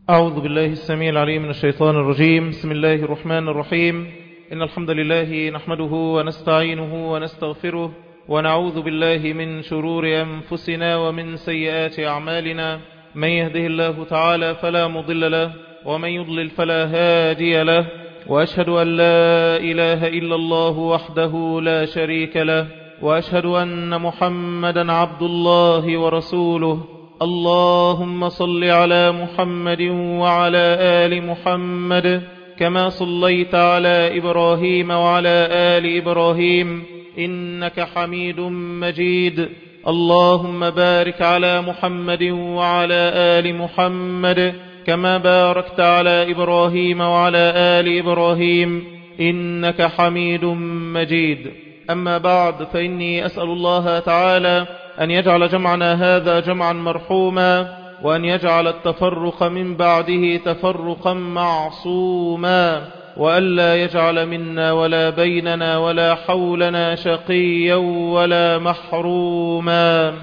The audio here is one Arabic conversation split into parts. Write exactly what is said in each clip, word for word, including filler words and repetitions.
أعوذ بالله السميع العليم من الشيطان الرجيم. بسم الله الرحمن الرحيم. إن الحمد لله نحمده ونستعينه ونستغفره ونعوذ بالله من شرور أنفسنا ومن سيئات أعمالنا. من يهده الله تعالى فلا مضل له ومن يضلل فلا هادي له، وأشهد أن لا إله إلا الله وحده لا شريك له، وأشهد أن محمدا عبد الله ورسوله. اللهم صل على محمد وعلى آل محمد كما صليت على إبراهيم وعلى آل إبراهيم إنك حميد مجيد. اللهم بارك على محمد وعلى آل محمد كما باركت على إبراهيم وعلى آل إبراهيم إنك حميد مجيد. أما بعد، فإني أسأل الله تعالى أن يجعل جمعنا هذا جمعا مرحوما، وأن يجعل التفرق من بعده تفرقا معصوما، وألا يجعل منا ولا بيننا ولا حولنا شقيا ولا محروما.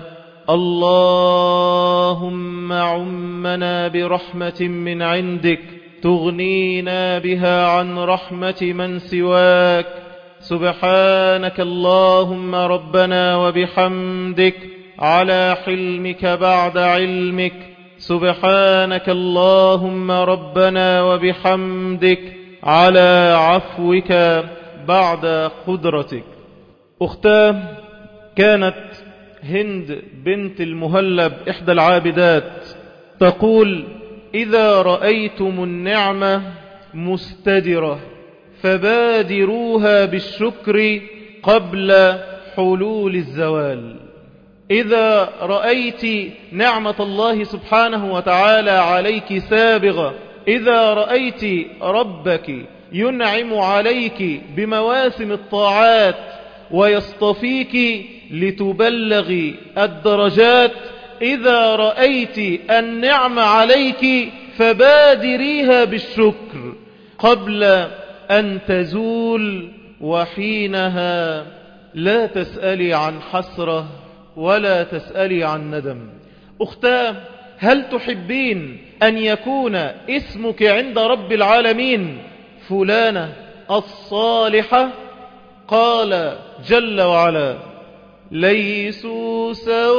اللهم عمنا برحمة من عندك تغنينا بها عن رحمة من سواك. سبحانك اللهم ربنا وبحمدك على حلمك بعد علمك. سبحانك اللهم ربنا وبحمدك على عفوك بعد قدرتك. أختاه كانت هند بنت المهلب إحدى العابدات تقول: إذا رأيتم النعمة مستدرة فبادروها بالشكر قبل حلول الزوال. إذا رأيت نعمة الله سبحانه وتعالى عليك سابغة، إذا رأيت ربك ينعم عليك بمواسم الطاعات ويصطفيك لتبلغي الدرجات، إذا رأيت النعم عليك فبادريها بالشكر قبل أن تزول، وحينها لا تسألي عن حسرة ولا تسألي عن ندم. أختاه، هل تحبين أن يكون اسمك عند رب العالمين فلانة الصالحة؟ قال جل وعلا: ليسوا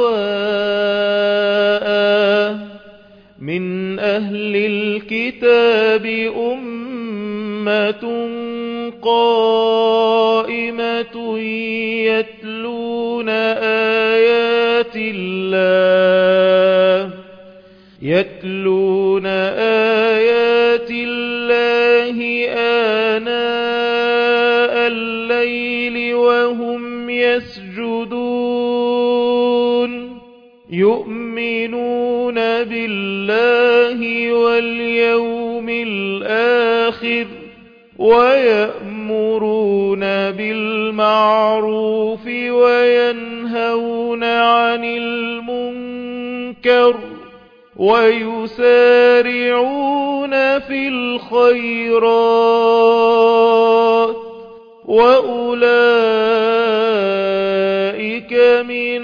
سواء من أهل الكتاب أمة قائمة يتلون آيات الله يتلون آيات الله آناء الليل وهم يسجدون يؤمنون بالله واليوم الآخر ويأمرون بالمعروف وينهون عن المنكر ويسارعون في الخيرات وأولئك من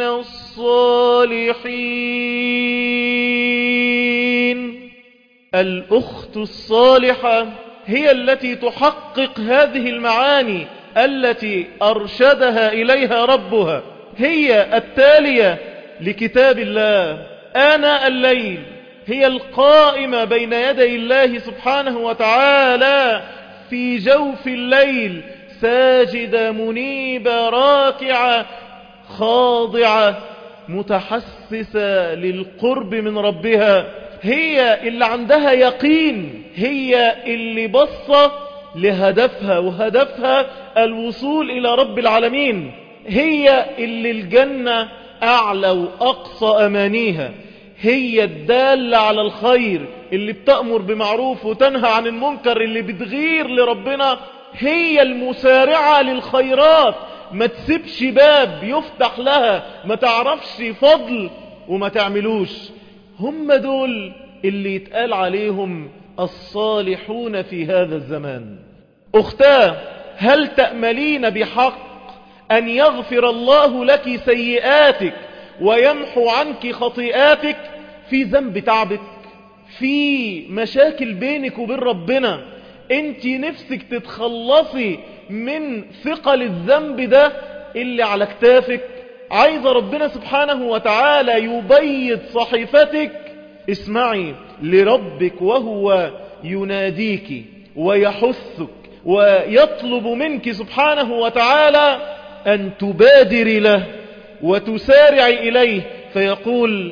الصالحين. الأخت الصالحة هي التي تحقق هذه المعاني التي أرشدها إليها ربها، هي التالية لكتاب الله آناء الليل، هي القائمة بين يدي الله سبحانه وتعالى في جوف الليل، ساجدة منيبة راكعة خاضعة متحسسة للقرب من ربها، هي اللي عندها يقين، هي اللي بصة لهدفها، وهدفها الوصول إلى رب العالمين، هي اللي الجنة أعلى وأقصى أمانيها، هي الدالة على الخير اللي بتأمر بمعروف وتنهى عن المنكر، اللي بتغير لربنا، هي المسارعة للخيرات، ما تسيبش باب يفتح لها ما تعرفش فضل وما تعملوش. هم دول اللي يتقال عليهم الصالحون في هذا الزمان. أختاه، هل تأملين بحق أن يغفر الله لك سيئاتك ويمحو عنك خطيئاتك؟ في ذنب تعبك، في مشاكل بينك وبين ربنا، انت نفسك تتخلصي من ثقل الذنب ده اللي على كتافك، عايز ربنا سبحانه وتعالى يبيض صحيفتك، اسمعي لربك وهو يناديك ويحثك ويطلب منك سبحانه وتعالى أن تبادر له وتسارع إليه، فيقول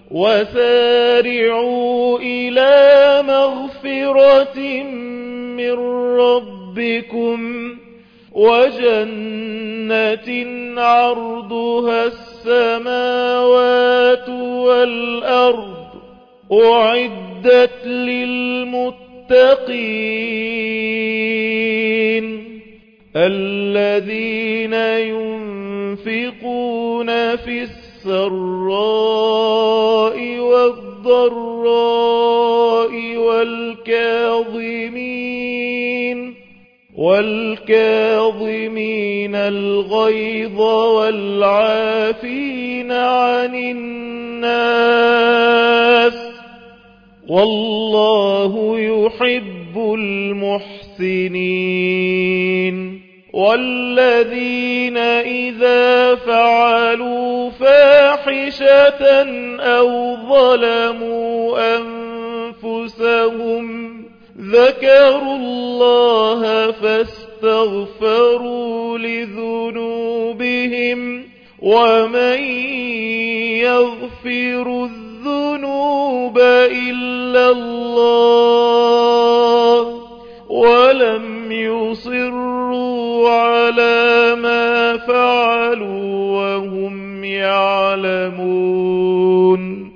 وسارعوا إلى مغفرة من ربكم وجنة عرضها السماوات والأرض أعدت للمتقين الذين ينفقون في السراء والضراء والكاظمين والكاظمين الغيظ والعافين عن الناس والله يحب المحسنين والذين إذا فعلوا فاحشة أو ظلموا أنفسهم ذكروا الله فاستغفروا لذنوبهم ومن يغفر الذنوب إلا الله ولم يصروا على ما فعلوا وهم يعلمون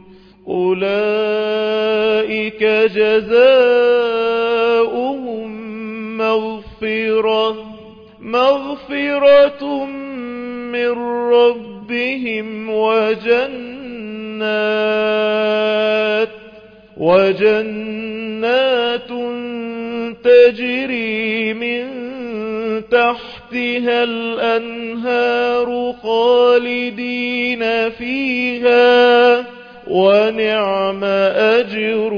أولئك جزاؤهم مغفرة مغفرة من ربهم وجنات وجنات تجري من تحتها الأنهار خالدين فيها ونعم أجر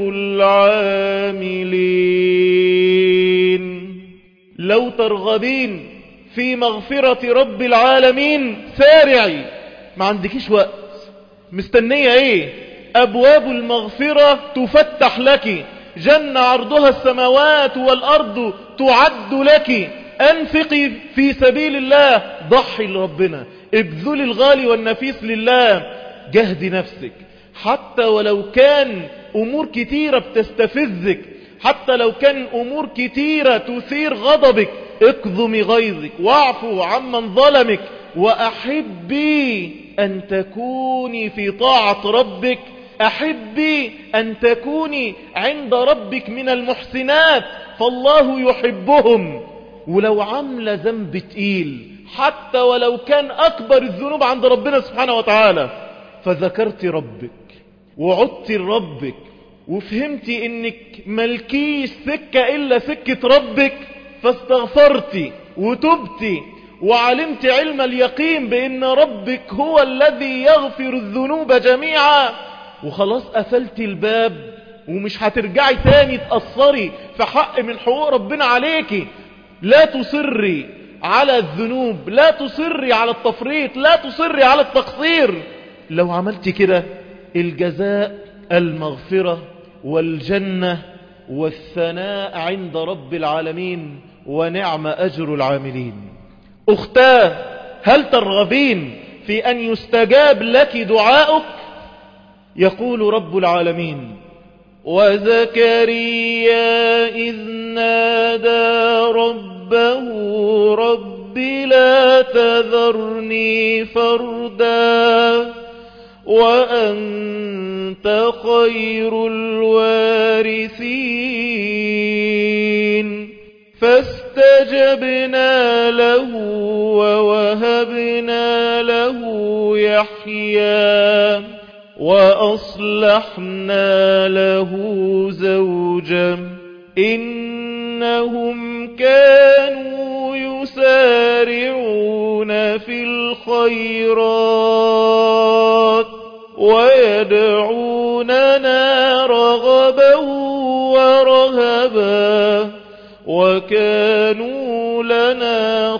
العاملين. لو ترغبين في مغفرة رب العالمين سارعي، ما عندكيش وقت، مستنية ايه؟ أبواب المغفرة تفتح لك، جنة عرضها السماوات والأرض تعد لك، أنفقي في سبيل الله، ضحي لربنا، ابذلي الغالي والنفيس لله، جهدي نفسك حتى ولو كان أمور كتيرة بتستفزك، حتى لو كان أمور كتيرة تثير غضبك، اكظمي غيظك واعفو عمن ظلمك، وأحبي أن تكوني في طاعة ربك، أحبي أن تكوني عند ربك من المحسنات فالله يحبهم. ولو عمل ذنب تقيل حتى ولو كان أكبر الذنوب عند ربنا سبحانه وتعالى، فذكرت ربك وعدت لربك وفهمتي انك ملكيش سكة الا سكة ربك، فاستغفرتي وتبتي وعلمت علم اليقين بان ربك هو الذي يغفر الذنوب جميعا، وخلاص قفلت الباب ومش هترجعي تاني تأثري في حق من حقوق ربنا عليكي. لا تصري على الذنوب، لا تصري على التفريط، لا تصري على التقصير. لو عملت كده الجزاء المغفرة والجنة والثناء عند رب العالمين ونعم أجر العاملين. أختاه، هل ترغبين في أن يستجاب لك دعاؤك؟ يقول رب العالمين وزكريا إذ نادى ربه رب لا تذرني فردا وأنت خير الوارثين فاستجبنا له ووهبنا له يحيى وأصلحنا له زوجا إنهم كانوا يسارعون في الخيرات ويدعوننا رغبا وهبا وكانوا لنا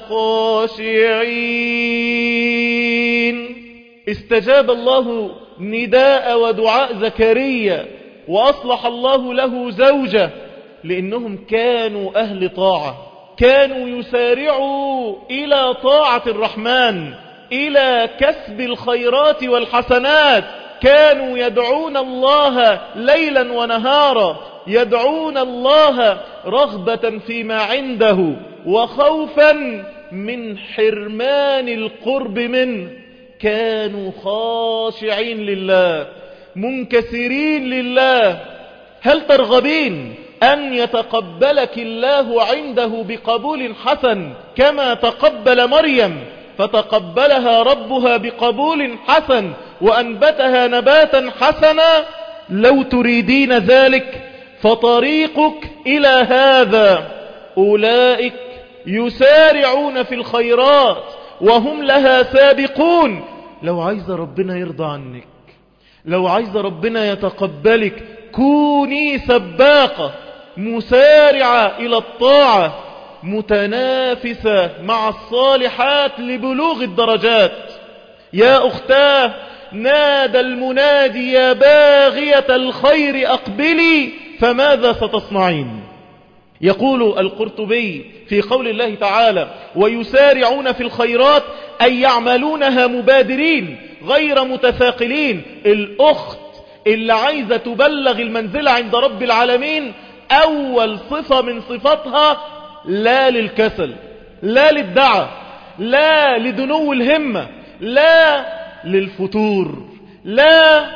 خاشعين. استجاب الله نداء ودعاء زكريا وأصلح الله له زوجة لأنهم كانوا أهل طاعة، كانوا يسارعوا إلى طاعة الرحمن، إلى كسب الخيرات والحسنات، كانوا يدعون الله ليلا ونهارا، يدعون الله رغبة فيما عنده وخوفا من حرمان القرب منه. كانوا خاشعين لله منكسرين لله. هل ترغبين أن يتقبلك الله عنده بقبول حسن كما تقبل مريم فتقبلها ربها بقبول حسن وأنبتها نباتا حسنا؟ لو تريدين ذلك فطريقك إلى هذا. أولئك يسارعون في الخيرات وهم لها سابقون. لو عايز ربنا يرضى عنك، لو عايز ربنا يتقبلك، كوني سباقة مسارعة إلى الطاعة، متنافسة مع الصالحات لبلوغ الدرجات. يا أختاه، نادى المنادي يا باغية الخير أقبلي فماذا ستصنعين؟ يقول القرطبي في قول الله تعالى ويسارعون في الخيرات أي يعملونها مبادرين غير متثاقلين. الأخت اللي عايزة تبلغ المنزلة عند رب العالمين أول صفة من صفاتها لا للكسل، لا للدعة، لا لدنو الهمة، لا للفتور، لا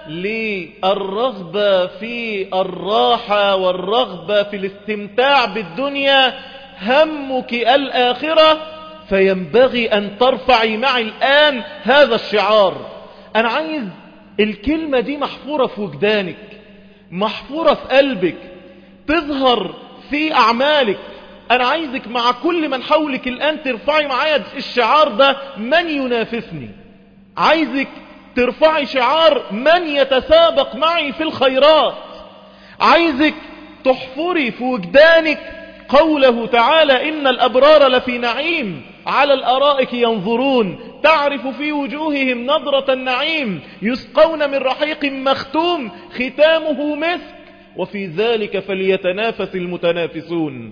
للرغبة في الراحة والرغبة في الاستمتاع بالدنيا. همك الآخرة، فينبغي أن ترفعي معي الآن هذا الشعار. أنا عايز الكلمة دي محفورة في وجدانك، محفورة في قلبك، تظهر في أعمالك. أنا عايزك مع كل من حولك الآن ترفعي معايا الشعار ده، من ينافسني. عايزك ترفعي شعار من يتسابق معي في الخيرات. عايزك تحفري في وجدانك قوله تعالى إن الأبرار لفي نعيم على الأرائك ينظرون تعرف في وجوههم نظرة النعيم يسقون من رحيق مختوم ختامه مسك وفي ذلك فليتنافس المتنافسون.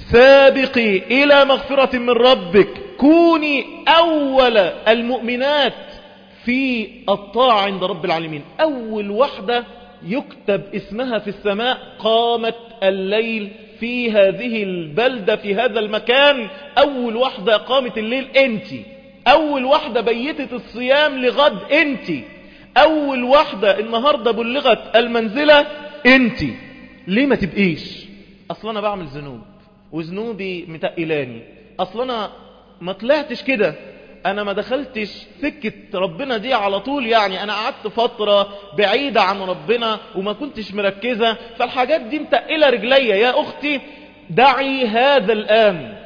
سابقي إلى مغفرة من ربك، كوني أول المؤمنات في الطاعة عند رب العالمين. أول واحدة يكتب اسمها في السماء قامت الليل في هذه البلدة في هذا المكان. أول واحدة قامت الليل أنت، أول واحدة بيتت الصيام لغد أنت، أول واحدة النهاردة بلغت المنزلة أنت. ليه ما تبقيش؟ أصلا أنا بعمل ذنوب وذنوبي متقلاني، أصلا أنا ما طلعتش كده، أنا ما دخلتش سكة ربنا دي على طول، يعني أنا قعدت فترة بعيدة عن ربنا وما كنتش مركزة، فالحاجات دي متقلة رجلية. يا أختي دعي هذا الآن،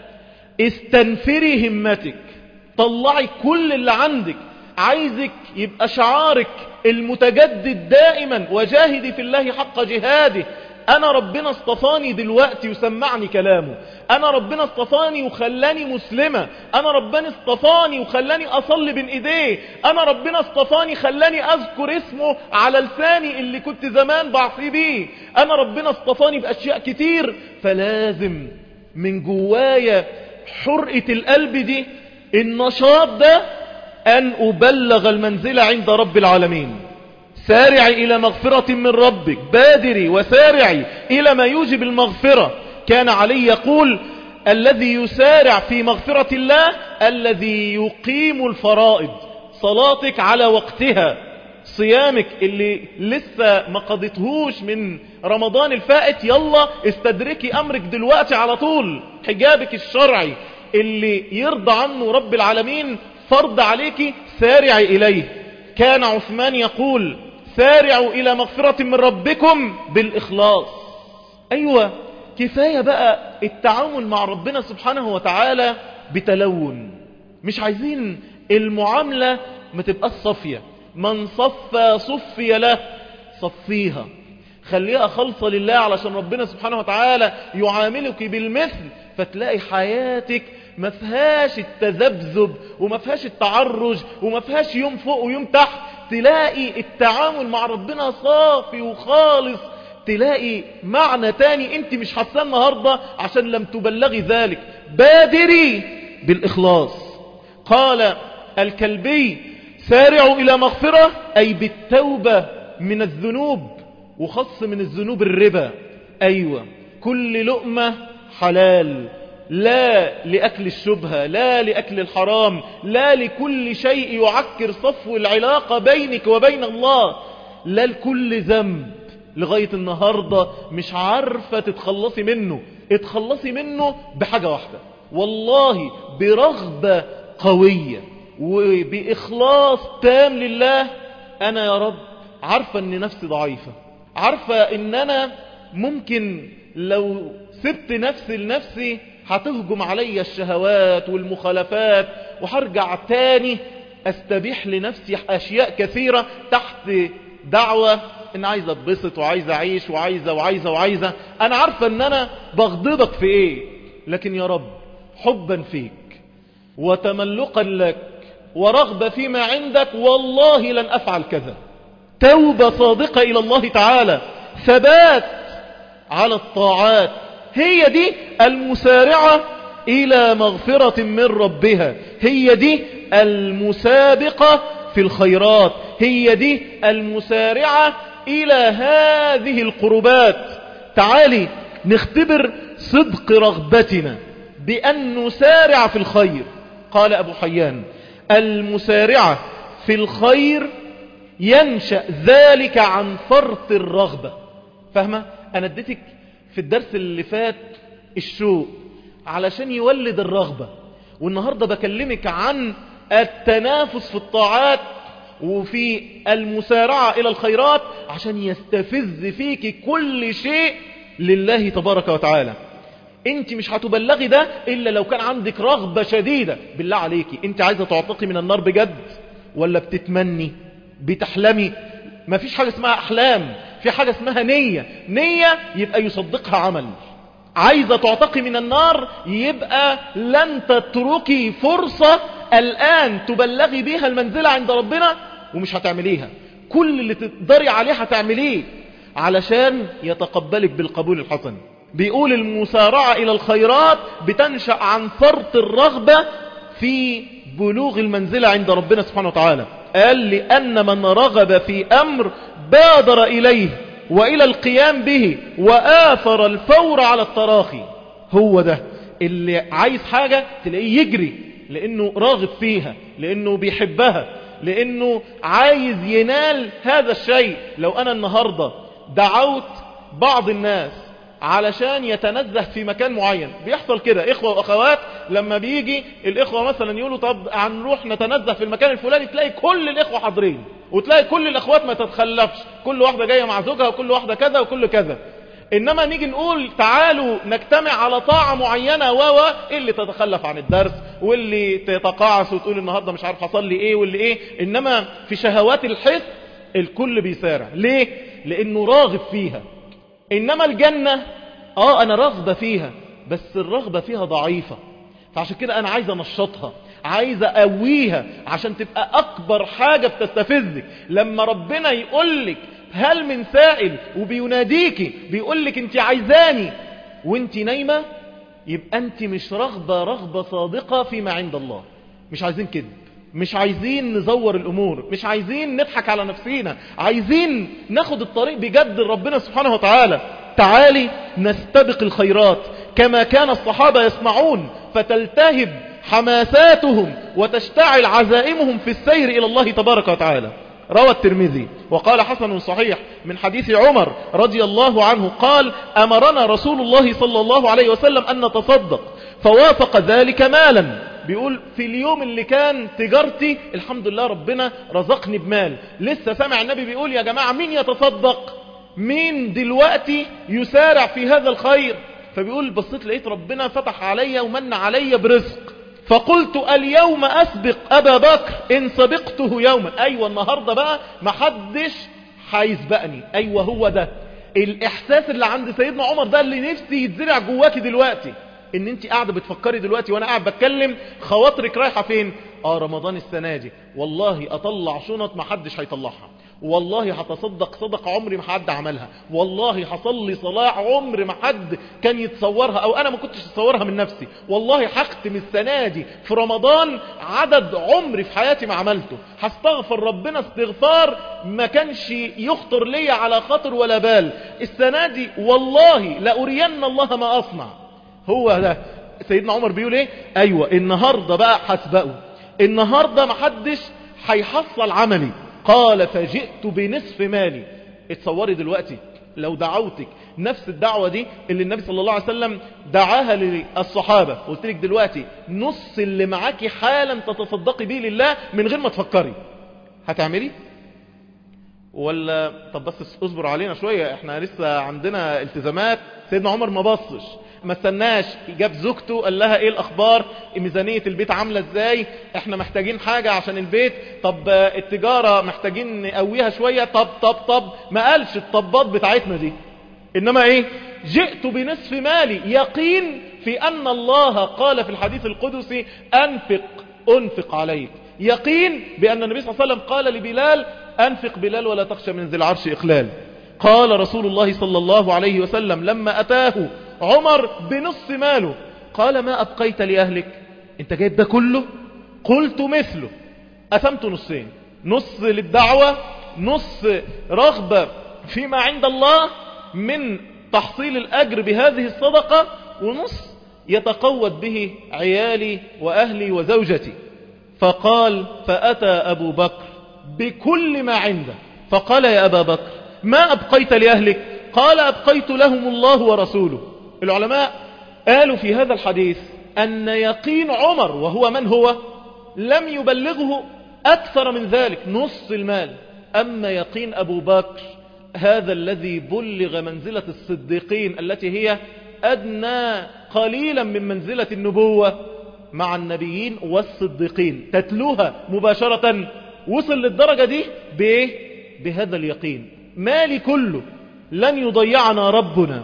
استنفري همتك، طلعي كل اللي عندك. عايزك يبقى شعارك المتجدد دائما وجاهدي في الله حق جهاده. أنا ربنا اصطفاني دلوقتي وسمعني كلامه، أنا ربنا اصطفاني وخلاني مسلمة، أنا ربنا اصطفاني وخلاني أصلي بين إيديه، أنا ربنا اصطفاني خلاني أذكر اسمه على لساني اللي كنت زمان بعصي بيه، أنا ربنا اصطفاني بأشياء كتير. فلازم من جوايا حرقة القلب دي، النشاط ده، أن أبلغ المنزلة عند رب العالمين. سارعي إلى مغفرة من ربك، بادري وسارعي إلى ما يوجب المغفرة. كان علي يقول الذي يسارع في مغفرة الله الذي يقيم الفرائض، صلاتك على وقتها، صيامك اللي لسه ما قضيتهوش من رمضان الفائت يلا استدركي أمرك دلوقتي على طول، حجابك الشرعي اللي يرضى عنه رب العالمين فرض عليك سارعي إليه. كان عثمان يقول سارعوا إلى مغفرة من ربكم بالإخلاص. أيوة، كفاية بقى التعامل مع ربنا سبحانه وتعالى بتلون، مش عايزين المعاملة ما تبقى صفية. من صفى صفي له، صفيها، خليها خالصة لله علشان ربنا سبحانه وتعالى يعاملك بالمثل، فتلاقي حياتك ما فيهاش التذبذب وما فيهاش التعرج وما فيهاش يوم فوق ويوم تحت. تلاقي التعامل مع ربنا صافي وخالص، تلاقي معنى تاني انت مش حاسه النهارده عشان لم تبلغي ذلك. بادري بالإخلاص. قال الكلبي سارعوا إلى مغفرة، أي بالتوبة من الذنوب، وخص من الذنوب الربا. أيوة، كل لقمة حلال، لا لأكل الشبهة، لا لأكل الحرام، لا لكل شيء يعكر صفو العلاقة بينك وبين الله، لا لكل ذنب لغاية النهاردة مش عارفة تتخلصي منه. اتخلصي منه بحاجة واحدة، والله برغبة قوية وبإخلاص تام لله. أنا يا رب عارفة أن نفسي ضعيفة، عارفة أن أنا ممكن لو سبت نفسي لنفسي هتهجم علي الشهوات والمخالفات، وهرجع تاني استبيح لنفسي أشياء كثيرة تحت دعوة ان عايزة اتبسط وعايزة اعيش وعايزة وعايزة وعايزة. انا عارفة ان انا بغضبك في ايه، لكن يا رب حبا فيك وتملقا لك ورغبة فيما عندك والله لن افعل كذا. توبة صادقة الى الله تعالى، ثبات على الطاعات، هي دي المسارعة الى مغفرة من ربها، هي دي المسابقة في الخيرات، هي دي المسارعة إلى هذه القربات. تعالي نختبر صدق رغبتنا بأن نسارع في الخير. قال أبو حيان المسارعة في الخير ينشأ ذلك عن فرط الرغبة. فاهمة؟ أنا اديتك في الدرس اللي فات الشوق علشان يولد الرغبة، والنهاردة بكلمك عن التنافس في الطاعات وفي المسارعة إلى الخيرات عشان يستفز فيك كل شيء لله تبارك وتعالى. انت مش هتبلغي ده إلا لو كان عندك رغبة شديدة. بالله عليكي انت عايزة تعتقي من النار بجد ولا بتتمني بتحلمي؟ ما فيش حاجة اسمها أحلام، في حاجة اسمها نية. نية يبقى يصدقها عمل. عايزة تعتقي من النار يبقى لن تتركي فرصة الآن تبلغي بيها المنزلة عند ربنا ومش هتعمليها. كل اللي تقدري عليه هتعمليه علشان يتقبلك بالقبول الحسن. بيقول المسارعة إلى الخيرات بتنشأ عن فرط الرغبة في بلوغ المنزلة عند ربنا سبحانه وتعالى. قال لأن من رغب في أمر بادر إليه وإلى القيام به وآثر الفور على التراخي. هو ده اللي عايز حاجة تلاقيه يجري لأنه راغب فيها، لأنه بيحبها، لأنه عايز ينال هذا الشيء. لو أنا النهاردة دعوت بعض الناس علشان يتنزه في مكان معين، بيحصل كده إخوة وأخوات لما بيجي الإخوة مثلا يقولوا طب هنروح نتنزه في المكان الفلاني، تلاقي كل الإخوة حاضرين وتلاقي كل الأخوات ما تتخلفش، كل واحدة جاية مع زوجها وكل واحدة كذا وكل كذا. إنما نيجي نقول تعالوا نجتمع على طاعة معينة و اللي تتخلف عن الدرس واللي تتقاعس وتقول النهاردة مش عارف حصل لي إيه واللي إيه. إنما في شهوات الحس الكل بيسارع. ليه؟ لأنه راغب فيها. إنما الجنة آه أنا رغبة فيها بس الرغبة فيها ضعيفة، فعشان كده أنا عايز أنشطها، عايز أقويها عشان تبقى أكبر حاجة بتستفزك. لما ربنا يقولك هل من سائل وبيناديكي بيقولك انت عايزاني وانت نايمة، يبقى انت مش رغبة رغبة صادقة فيما عند الله. مش عايزين كده، مش عايزين نزور الأمور، مش عايزين نضحك على نفسينا، عايزين ناخد الطريق بجد ربنا سبحانه وتعالى. تعالي نستبق الخيرات كما كان الصحابة يصنعون، فتلتهب حماساتهم وتشتعل عزائمهم في السير إلى الله تبارك وتعالى. روى الترمذي وقال حسن صحيح من حديث عمر رضي الله عنه قال أمرنا رسول الله صلى الله عليه وسلم أن نتصدق فوافق ذلك مالا. بيقول في اليوم اللي كان تجارتي الحمد لله ربنا رزقني بمال، لسه سامع النبي بيقول يا جماعة مين يتصدق، مين دلوقتي يسارع في هذا الخير. فبيقول بصيت لقيت ربنا فتح عليا ومن عليا برزق، فقلت اليوم أسبق أبا بكر إن سبقته يوما. أيوة النهاردة بقى محدش هيسبقني. أيوة هو ده الاحساس اللي عند سيدنا عمر ده اللي نفسي يتزرع جواكي دلوقتي، ان انت قاعده بتفكري دلوقتي وانا قاعد بتكلم خواطرك رايحه فين. اه رمضان السنه دي والله اطلع شنط ما حدش هيطلعها، والله هتصدق صدقه عمري ما حد عملها، والله هصلي صلاه عمر ما حد كان يتصورها او انا ما كنتش اتصورها من نفسي، والله هختم السنه دي في رمضان عدد عمري في حياتي ما عملته، هستغفر ربنا استغفار ما كانش يخطر لي على خاطر ولا بال السنه دي، والله لأرين الله ما اصنع. هو ده سيدنا عمر بيقول ايه؟ ايوه النهارده بقى هسبقه، النهارده ما حدش هيحصل عملي. قال فجئت بنصف مالي. اتصوري دلوقتي لو دعوتك نفس الدعوة دي اللي النبي صلى الله عليه وسلم دعاها للصحابة، قلت لك دلوقتي نص اللي معاكي حالا تتصدقي بيه لله من غير ما تفكري، هتعملي؟ ولا طب بس اصبر علينا شوية احنا لسه عندنا التزامات. سيدنا عمر ما بصش ما استناش، جاب زوجته قال لها ايه الاخبار، ميزانية البيت عاملة ازاي، احنا محتاجين حاجة عشان البيت، طب التجارة محتاجين نقويها شوية، طب طب طب ما قالش الطبات بتاعتنا دي، انما ايه؟ جئت بنصف مالي، يقين في ان الله قال في الحديث القدسي انفق انفق عليك، يقين بان النبي صلى الله عليه وسلم قال لبلال انفق بلال ولا تخشى من ذي العرش اقلال. قال رسول الله صلى الله عليه وسلم لما اتاه عمر بنص ماله قال ما أبقيت لأهلك؟ انت جايب ده كله؟ قلت مثله، أثمت نصين، نص للدعوة، نص رغبة فيما عند الله من تحصيل الأجر بهذه الصدقة، ونص يتقوت به عيالي وأهلي وزوجتي. فقال فأتى أبو بكر بكل ما عنده فقال يا أبا بكر ما أبقيت لأهلك؟ قال أبقيت لهم الله ورسوله. العلماء قالوا في هذا الحديث أن يقين عمر وهو من هو لم يبلغه أكثر من ذلك نص المال، أما يقين أبو بكر هذا الذي بلغ منزلة الصديقين التي هي أدنى قليلا من منزلة النبوة مع النبيين والصديقين، تتلوها مباشرة، وصل للدرجة دي بإيه؟ بهذا اليقين، مالي كله لن يضيعنا ربنا.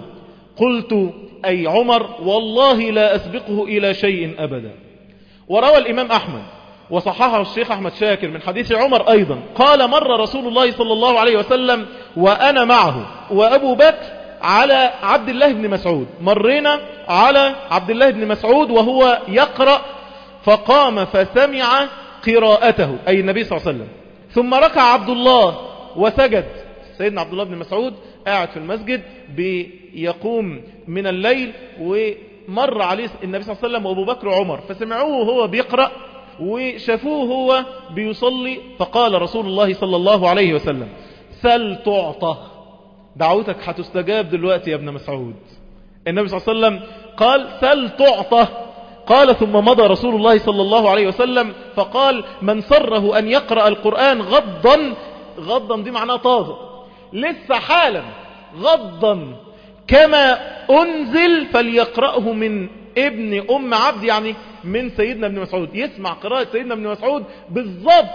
قلت أي عمر والله لا أسبقه إلى شيء أبدا. وروى الإمام أحمد وصححه الشيخ أحمد شاكر من حديث عمر أيضا قال مر رسول الله صلى الله عليه وسلم وأنا معه وأبو بكر على عبد الله بن مسعود، مرينا على عبد الله بن مسعود وهو يقرأ فقام فسمع قراءته أي النبي صلى الله عليه وسلم، ثم ركع عبد الله وسجد. سيدنا عبد الله بن مسعود قاعد في المسجد بيقوم من الليل ومر عليه النبي صلى الله عليه وسلم وابو بكر وعمر فسمعوه وهو بيقرأ وشافوه هو بيصلي، فقال رسول الله صلى الله عليه وسلم سل تعطى، دعوتك هتستجاب دلوقتي يا ابن مسعود. النبي صلى الله عليه وسلم قال سل تعطى، قال ثم مضى رسول الله صلى الله عليه وسلم فقال من سره أن يقرأ القرآن غضا، غضا دي معناه طازة لسه حالا، غضا كما أنزل فليقرأه من ابن أم عبد، يعني من سيدنا ابن مسعود، يسمع قراءة سيدنا ابن مسعود بالضبط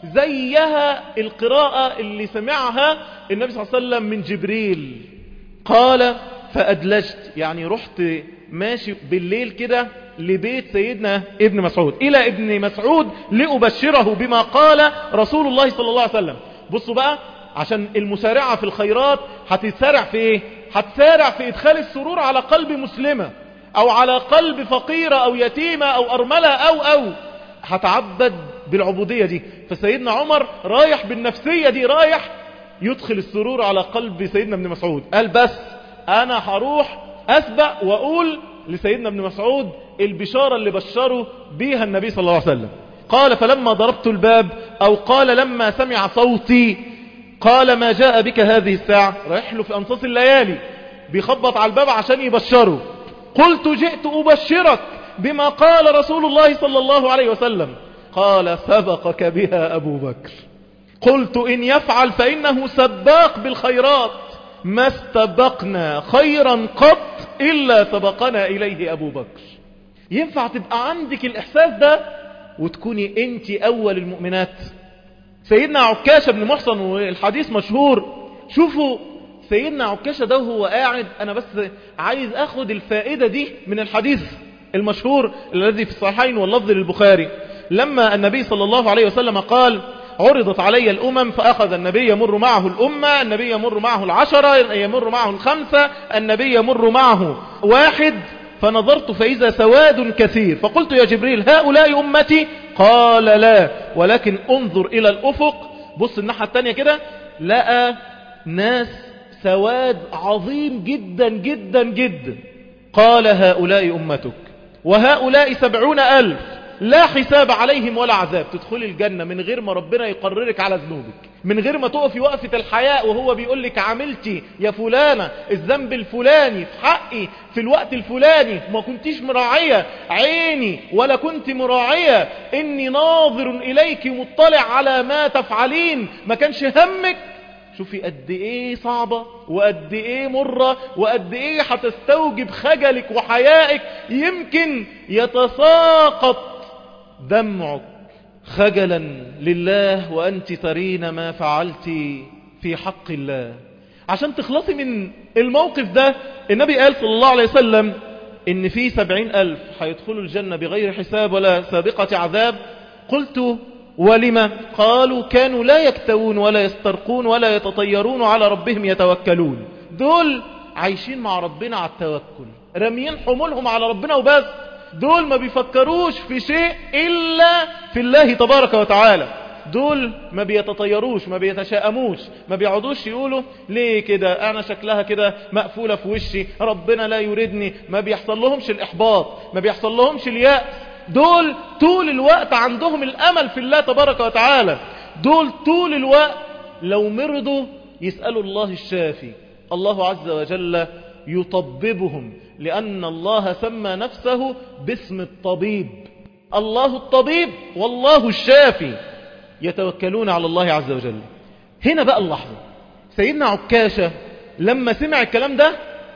زيها القراءة اللي سمعها النبي صلى الله عليه وسلم من جبريل. قال فأدلجت، يعني رحت ماشي بالليل كده لبيت سيدنا ابن مسعود إلى ابن مسعود لأبشره بما قال رسول الله صلى الله عليه وسلم. بصوا بقى عشان المسارعة في الخيرات هتتسارع في ايه؟ هتسارع في ادخال السرور على قلب مسلمة او على قلب فقيرة او يتيمة او ارملة او او هتعبد بالعبودية دي. فسيدنا عمر رايح بالنفسية دي، رايح يدخل السرور على قلب سيدنا ابن مسعود. قال بس انا هروح اسبق واقول لسيدنا ابن مسعود البشارة اللي بشره بيها النبي صلى الله عليه وسلم. قال فلما ضربت الباب او قال لما سمع صوتي قال ما جاء بك هذه الساعة، رايح له في أنصاص الليالي بيخبط على الباب عشان يبشره. قلت جئت أبشرك بما قال رسول الله صلى الله عليه وسلم. قال سبقك بها أبو بكر. قلت إن يفعل فإنه سباق بالخيرات، ما استبقنا خيرا قط إلا سبقنا إليه أبو بكر. ينفع تبقى عندك الإحساس ده وتكوني أنت أول المؤمنات؟ سيدنا عكاشة بن محصن والحديث مشهور، شوفوا سيدنا عكاشة ده وهو قاعد، أنا بس عايز أخد الفائدة دي من الحديث المشهور الذي في الصحيحين واللفظ للبخاري، لما النبي صلى الله عليه وسلم قال عرضت علي الأمم فأخذ النبي يمر معه الأمة، النبي يمر معه العشرة، يمر معه الخمسة، النبي يمر معه واحد، فنظرت فإذا سواد كثير، فقلت يا جبريل هؤلاء أمتي؟ قال لا، ولكن انظر إلى الأفق، بص الناحية التانية كده، لقى ناس سواد عظيم جدا جدا جدا. قال هؤلاء أمتك وهؤلاء سبعون ألف لا حساب عليهم ولا عذاب، تدخل الجنة من غير ما ربنا يقررك على ذنوبك، من غير ما تقفي وقفة الحياء وهو بيقول لك عملتي يا فلانة الذنب الفلاني في حقي في الوقت الفلاني، ما كنتيش مراعية عيني ولا كنت مراعية اني ناظر اليك مطلع على ما تفعلين، ما كانش همك. شوفي قد ايه صعبة وقد ايه مرة وقد ايه هتستوجب خجلك وحيائك، يمكن يتساقط دمعك خجلا لله وأنت ترين ما فعلت في حق الله. عشان تخلصي من الموقف ده النبي قال صلى الله عليه وسلم إن في سبعين ألف هيدخلوا الجنة بغير حساب ولا سابقة عذاب. قلت ولما؟ قالوا كانوا لا يكتوون ولا يسترقون ولا يتطيرون على ربهم يتوكلون، دول عايشين مع ربنا على التوكل، رميين حمولهم على ربنا وبس، دول ما بيفكروش في شيء إلا في الله تبارك وتعالى، دول ما بيتطيروش ما بيتشائموش، ما بيقعدوش يقولوا ليه كده أنا شكلها كده مقفولة في وشي ربنا لا يريدني، ما بيحصل لهمش الإحباط، ما بيحصل لهمش اليأس، دول طول الوقت عندهم الأمل في الله تبارك وتعالى، دول طول الوقت لو مرضوا يسألوا الله الشافي، الله عز وجل يطببهم، لأن الله سمى نفسه باسم الطبيب، الله الطبيب والله الشافي، يتوكلون على الله عز وجل. هنا بقى اللحظة، سيدنا عكاشة لما سمع الكلام ده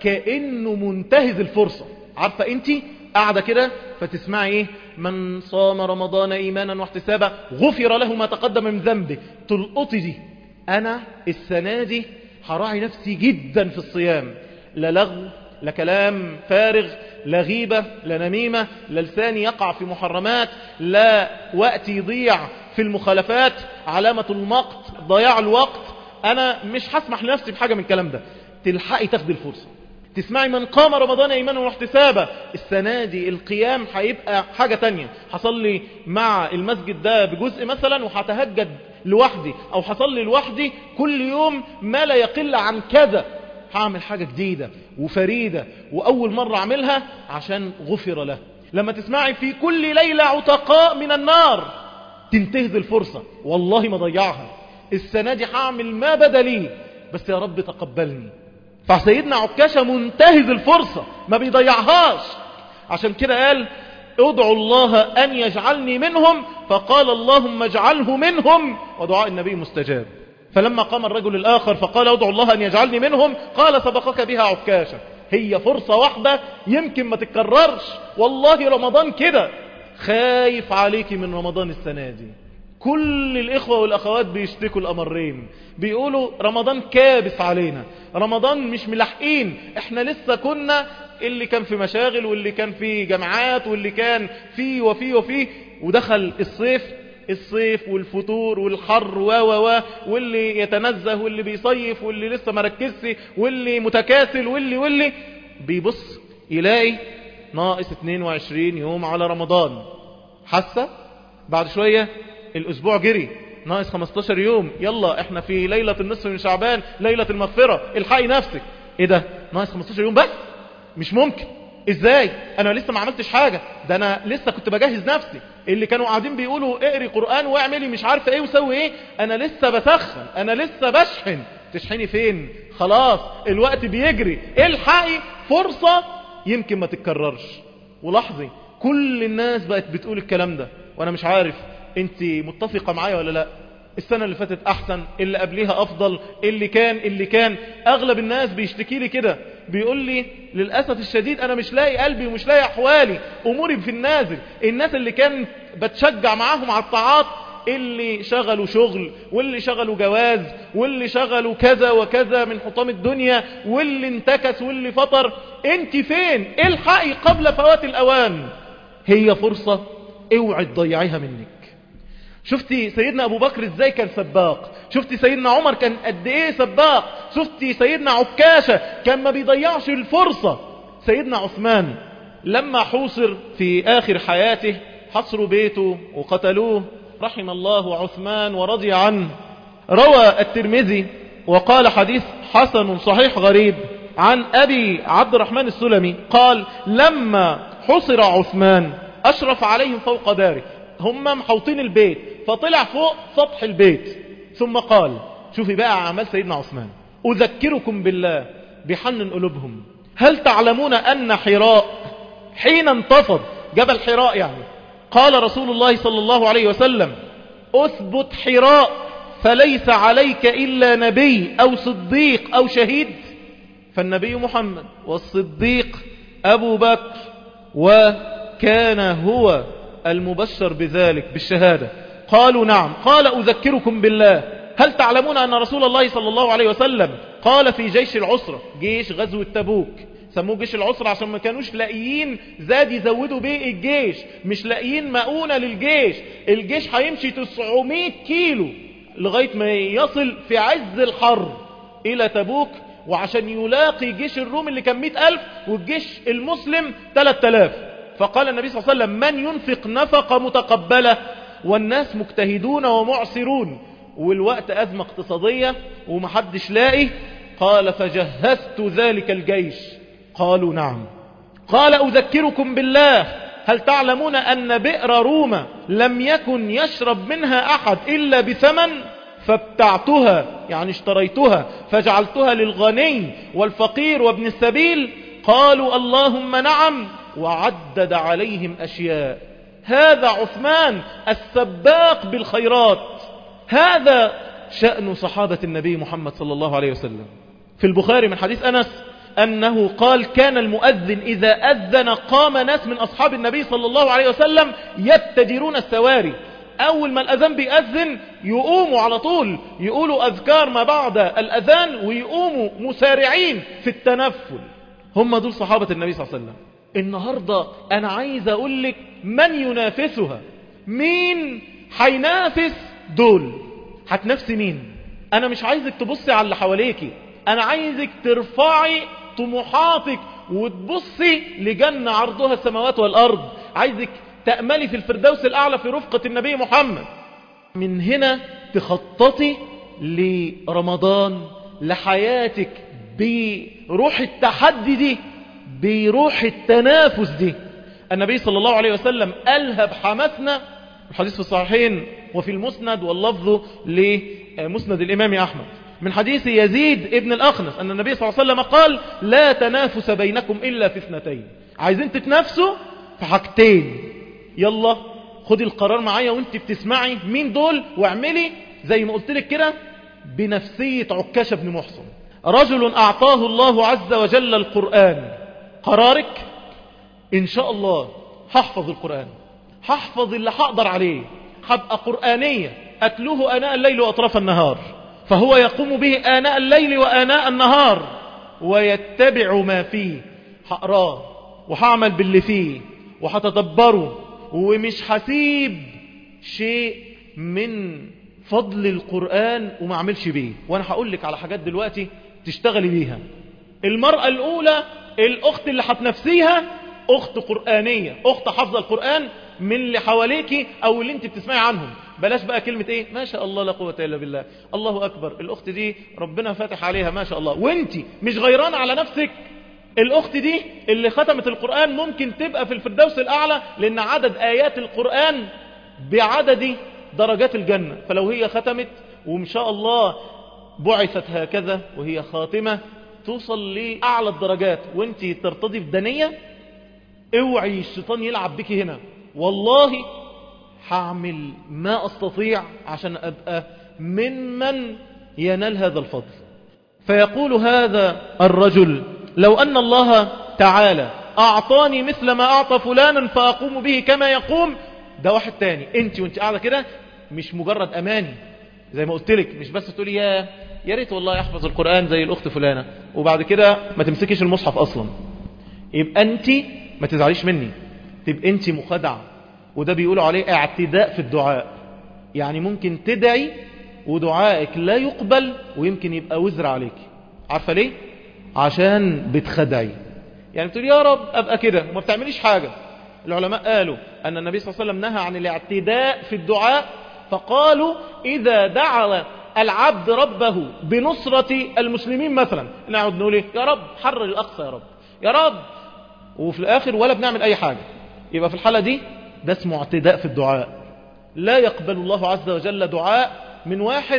كأنه منتهز الفرصة، عارفة انت قاعدة كده فتسمعي ايه؟ من صام رمضان ايمانا واحتسابا غفر له ما تقدم من ذنبه، تلقطي دي، انا السنة دي هراعي نفسي جدا في الصيام، لا لغو لا كلام فارغ، لا غيبة لا نميمة، لا لساني يقع في محرمات، لا وقت يضيع في المخالفات، علامة المقت ضياع الوقت، انا مش هسمح لنفسي بحاجة من الكلام ده. تلحقي تاخدي الفرصة تسمعي من قام رمضان ايمانا واحتسابا، السنة دي القيام هيبقى حاجة تانية، هصلي مع المسجد ده بجزء مثلا وهتهجد لوحدي او هصلي لوحدي كل يوم ما لا يقل عن كذا، هعمل حاجة جديدة وفريدة وأول مرة أعملها عشان غفر له. لما تسمعي في كل ليلة عتقاء من النار، تنتهز الفرصة، والله ما ضيعها، السنة دي هعمل ما بدا لي بس يا رب تقبلني. فسيدنا عكاشة منتهز الفرصة ما بيضيعهاش، عشان كده قال ادعوا الله أن يجعلني منهم، فقال اللهم اجعله منهم، ودعاء النبي مستجاب. فلما قام الرجل الآخر فقال ادعوا الله أن يجعلني منهم، قال سبقك بها عكاشة، هي فرصة واحدة يمكن ما تتكررش، والله رمضان كده، خايف عليك من رمضان السنة دي. كل الإخوة والأخوات بيشتكوا الأمرين، بيقولوا رمضان كابس علينا، رمضان مش ملحقين، احنا لسه كنا اللي كان في مشاغل واللي كان في جامعات واللي كان في وفي وفي، ودخل الصيف الصيف والفتور والحر و و و واللي يتنزه واللي بيصيف واللي لسه مركزش واللي متكاسل واللي واللي بيبص يلاقي ناقص اتنين وعشرين يوم على رمضان، حاسة بعد شوية الاسبوع جري ناقص خمستاشر يوم، يلا احنا في ليلة النصف من شعبان، ليلة المغفرة، الحقي نفسك. ايه ده ناقص خمستاشر يوم بس؟ مش ممكن، ازاي انا لسه ما عملتش حاجة، ده انا لسه كنت بجهز نفسي، اللي كانوا قاعدين بيقولوا اقري قرآن واعملي مش عارفه ايه وسوي ايه، انا لسه بسخن، انا لسه بشحن. تشحني فين؟ خلاص الوقت بيجري، الحقي فرصة يمكن ما تتكررش. ولاحظي كل الناس بقت بتقول الكلام ده، وانا مش عارف انت متفقة معايا ولا لا. السنة اللي فاتت احسن، اللي قبليها افضل، اللي كان اللي كان اغلب الناس بيشتكي لي كده، بيقول لي للأسف الشديد انا مش لاقي قلبي ومش لاقي احوالي، اموري في النازل. الناس اللي كانت بتشجع معاهم على الطاعات اللي شغلوا شغل، واللي شغلوا جواز، واللي شغلوا كذا وكذا من حطام الدنيا، واللي انتكس واللي فطر. انت فين؟ الحقي قبل فوات الأوان. هي فرصة اوعي تضيعيها منك. شفتي سيدنا أبو بكر ازاي كان سباق، شفتي سيدنا عمر كان قد ايه سباق، شفتي سيدنا عكاشة كان ما بيضيعش الفرصة. سيدنا عثمان لما حوصر في آخر حياته حصروا بيته وقتلوه، رحم الله عثمان ورضي عنه. روى الترمذي وقال حديث حسن صحيح غريب عن أبي عبد الرحمن السلمي قال لما حصر عثمان أشرف عليهم فوق داره، هم محوطين البيت فطلع فوق سطح البيت ثم قال، شوفي بقى أعمال سيدنا عثمان، أذكركم بالله بحنن قلوبهم، هل تعلمون أن حراء حين انتفض جبل حراء يعني قال رسول الله صلى الله عليه وسلم أثبت حراء فليس عليك إلا نبي أو صديق أو شهيد. فالنبي محمد والصديق أبو بكر، وكان هو المبشر بذلك بالشهادة. قالوا نعم. قال أذكركم بالله، هل تعلمون أن رسول الله صلى الله عليه وسلم قال في جيش العسرة، جيش غزوة تبوك سموه جيش العسرة عشان ما كانوش لاقيين زاد يزودوا بيه الجيش، مش لاقيين مؤونة للجيش، الجيش هيمشي تسعمائة كيلو لغاية ما يصل في عز الحر إلى تبوك، وعشان يلاقي جيش الروم اللي كان مئة ألف والجيش المسلم ثلاثة آلاف. فقال النبي صلى الله عليه وسلم من ينفق نفقة متقبلة، والناس مجتهدون ومعسرون والوقت أزمة اقتصادية ومحدش لاقي. قال فجهزت ذلك الجيش. قالوا نعم. قال أذكركم بالله، هل تعلمون أن بئر روما لم يكن يشرب منها أحد إلا بثمن، فابتعتها يعني اشتريتها فجعلتها للغني والفقير وابن السبيل. قالوا اللهم نعم، وعدد عليهم أشياء. هذا عثمان السباق بالخيرات، هذا شأن صحابة النبي محمد صلى الله عليه وسلم. في البخاري من حديث أنس أنه قال كان المؤذن إذا أذن قام ناس من أصحاب النبي صلى الله عليه وسلم يبتدرون السواري، أول ما الأذان بيأذن يقوموا على طول يقولوا أذكار ما بعد الأذان ويقوموا مسارعين في التنفل. هم دول صحابة النبي صلى الله عليه وسلم. النهاردة أنا عايز أقول لك من ينافسها، مين حينافس دول، هتنافسي مين؟ أنا مش عايزك تبصي على اللي حواليكي، أنا عايزك ترفعي طموحاتك وتبصي لجنة عرضها السماوات والأرض، عايزك تأملي في الفردوس الأعلى في رفقة النبي محمد. من هنا تخططي لرمضان، لحياتك بروح التحدي دي، بروح التنافس دي. النبي صلى الله عليه وسلم ألهب حماسنا، الحديث في الصحيحين وفي المسند واللفظ لمسند الإمام أحمد من حديث يزيد ابن الأخنس أن النبي صلى الله عليه وسلم قال لا تنافس بينكم إلا في اثنتين. عايزين تتنافسوا في حاجتين، يلا خدي القرار معايا وانت بتسمعي مين دول، واعملي زي ما قلت لك كده بنفسية عكاشة بن محصن. رجل أعطاه الله عز وجل القرآن، قرارك إن شاء الله هحفظ القرآن، هحفظ اللي هقدر عليه، هبقى قرآنية أتلوه آناء الليل وأطراف النهار، فهو يقوم به آناء الليل وآناء النهار ويتبع ما فيه، هقراه وهعمل باللي فيه وهتدبره ومش هسيب شيء من فضل القرآن وما عملش بيه. وانا هقول لك على حاجات دلوقتي تشتغلي بيها. المرأة الأولى الأخت اللي هتنفسيها أخت قرآنية، أخت حافظة القرآن من اللي حواليكي أو اللي انت بتسمعي عنهم. بلاش بقى كلمة ايه ما شاء الله لا قوة إلا بالله، الله أكبر، الأخت دي ربنا فاتح عليها ما شاء الله، وانت مش غيران على نفسك. الأخت دي اللي ختمت القرآن ممكن تبقى في الفردوس الأعلى، لأن عدد آيات القرآن بعدد درجات الجنة. فلو هي ختمت وإن شاء الله بعثت هكذا وهي خاتمة توصل لأعلى الدرجات وانت ترتضي في دنية، اوعي الشيطان يلعب بك هنا. والله هعمل ما أستطيع عشان أبقى ممن ينال هذا الفضل. فيقول هذا الرجل لو أن الله تعالى أعطاني مثل ما أعطى فلانا فأقوم به كما يقوم. ده واحد تاني، انت وانت قاعدة كده مش مجرد اماني زي ما قلت لك، مش بس تقولي يا يا ريت والله احفظ القرآن زي الاخت فلانة وبعد كده ما تمسكيش المصحف اصلا. يبقى انت ما تزعليش مني، تبقى انت مخدعة، وده بيقولوا عليه اعتداء في الدعاء. يعني ممكن تدعي ودعائك لا يقبل ويمكن يبقى وزر عليك. عارفة ليه؟ عشان بتخدعي. يعني بتقول يا رب ابقى كده وما بتعمليش حاجة. العلماء قالوا ان النبي صلى الله عليه وسلم نهى عن الاعتداء في الدعاء، فقالوا اذا دعا العبد ربه بنصرة المسلمين مثلا، نقعد نقول ايه؟ يا رب حرر الاقصى، يا رب يا رب، وفي الاخر ولا بنعمل اي حاجة، يبقى في الحالة دي ده اسمه اعتداء في الدعاء. لا يقبل الله عز وجل دعاء من واحد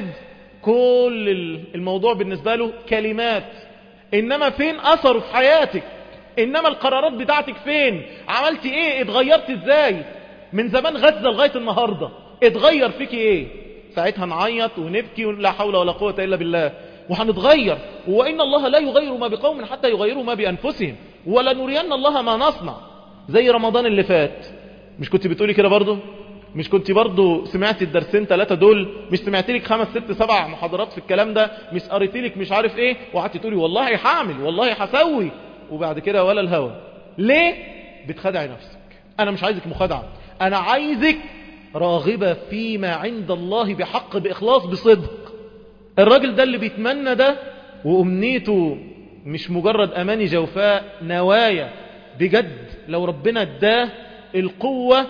كل الموضوع بالنسبة له كلمات، انما فين اثره في حياتك؟ انما القرارات بتاعتك فين؟ عملتي ايه؟ اتغيرت ازاي من زمان غزة لغاية النهاردة؟ اتغير فيكي ايه؟ ساعتها نعيط ونبكي لا حول ولا قوة الا بالله، وهنتغير. وان الله لا يغير ما بقوم حتى يغيروا ما بانفسهم ولا نرين الله ما نصنع. زي رمضان اللي فات، مش كنت بتقولي كده برضو؟ مش كنت برضو سمعت الدرسين ثلاثة دول؟ مش سمعت لك خمس ست سبع محاضرات في الكلام ده؟ مش قريت لك مش عارف ايه وقعدت تقولي والله هعمل والله هسوي، وبعد كده ولا الهوى؟ ليه؟ بتخدعي نفسك. انا مش عايزك مخادعة، انا عايزك راغبة فيما عند الله بحق بإخلاص بصدق. الراجل ده اللي بيتمنى ده وأمنيته مش مجرد أماني جوفاء، نوايا بجد، لو ربنا اداه القوة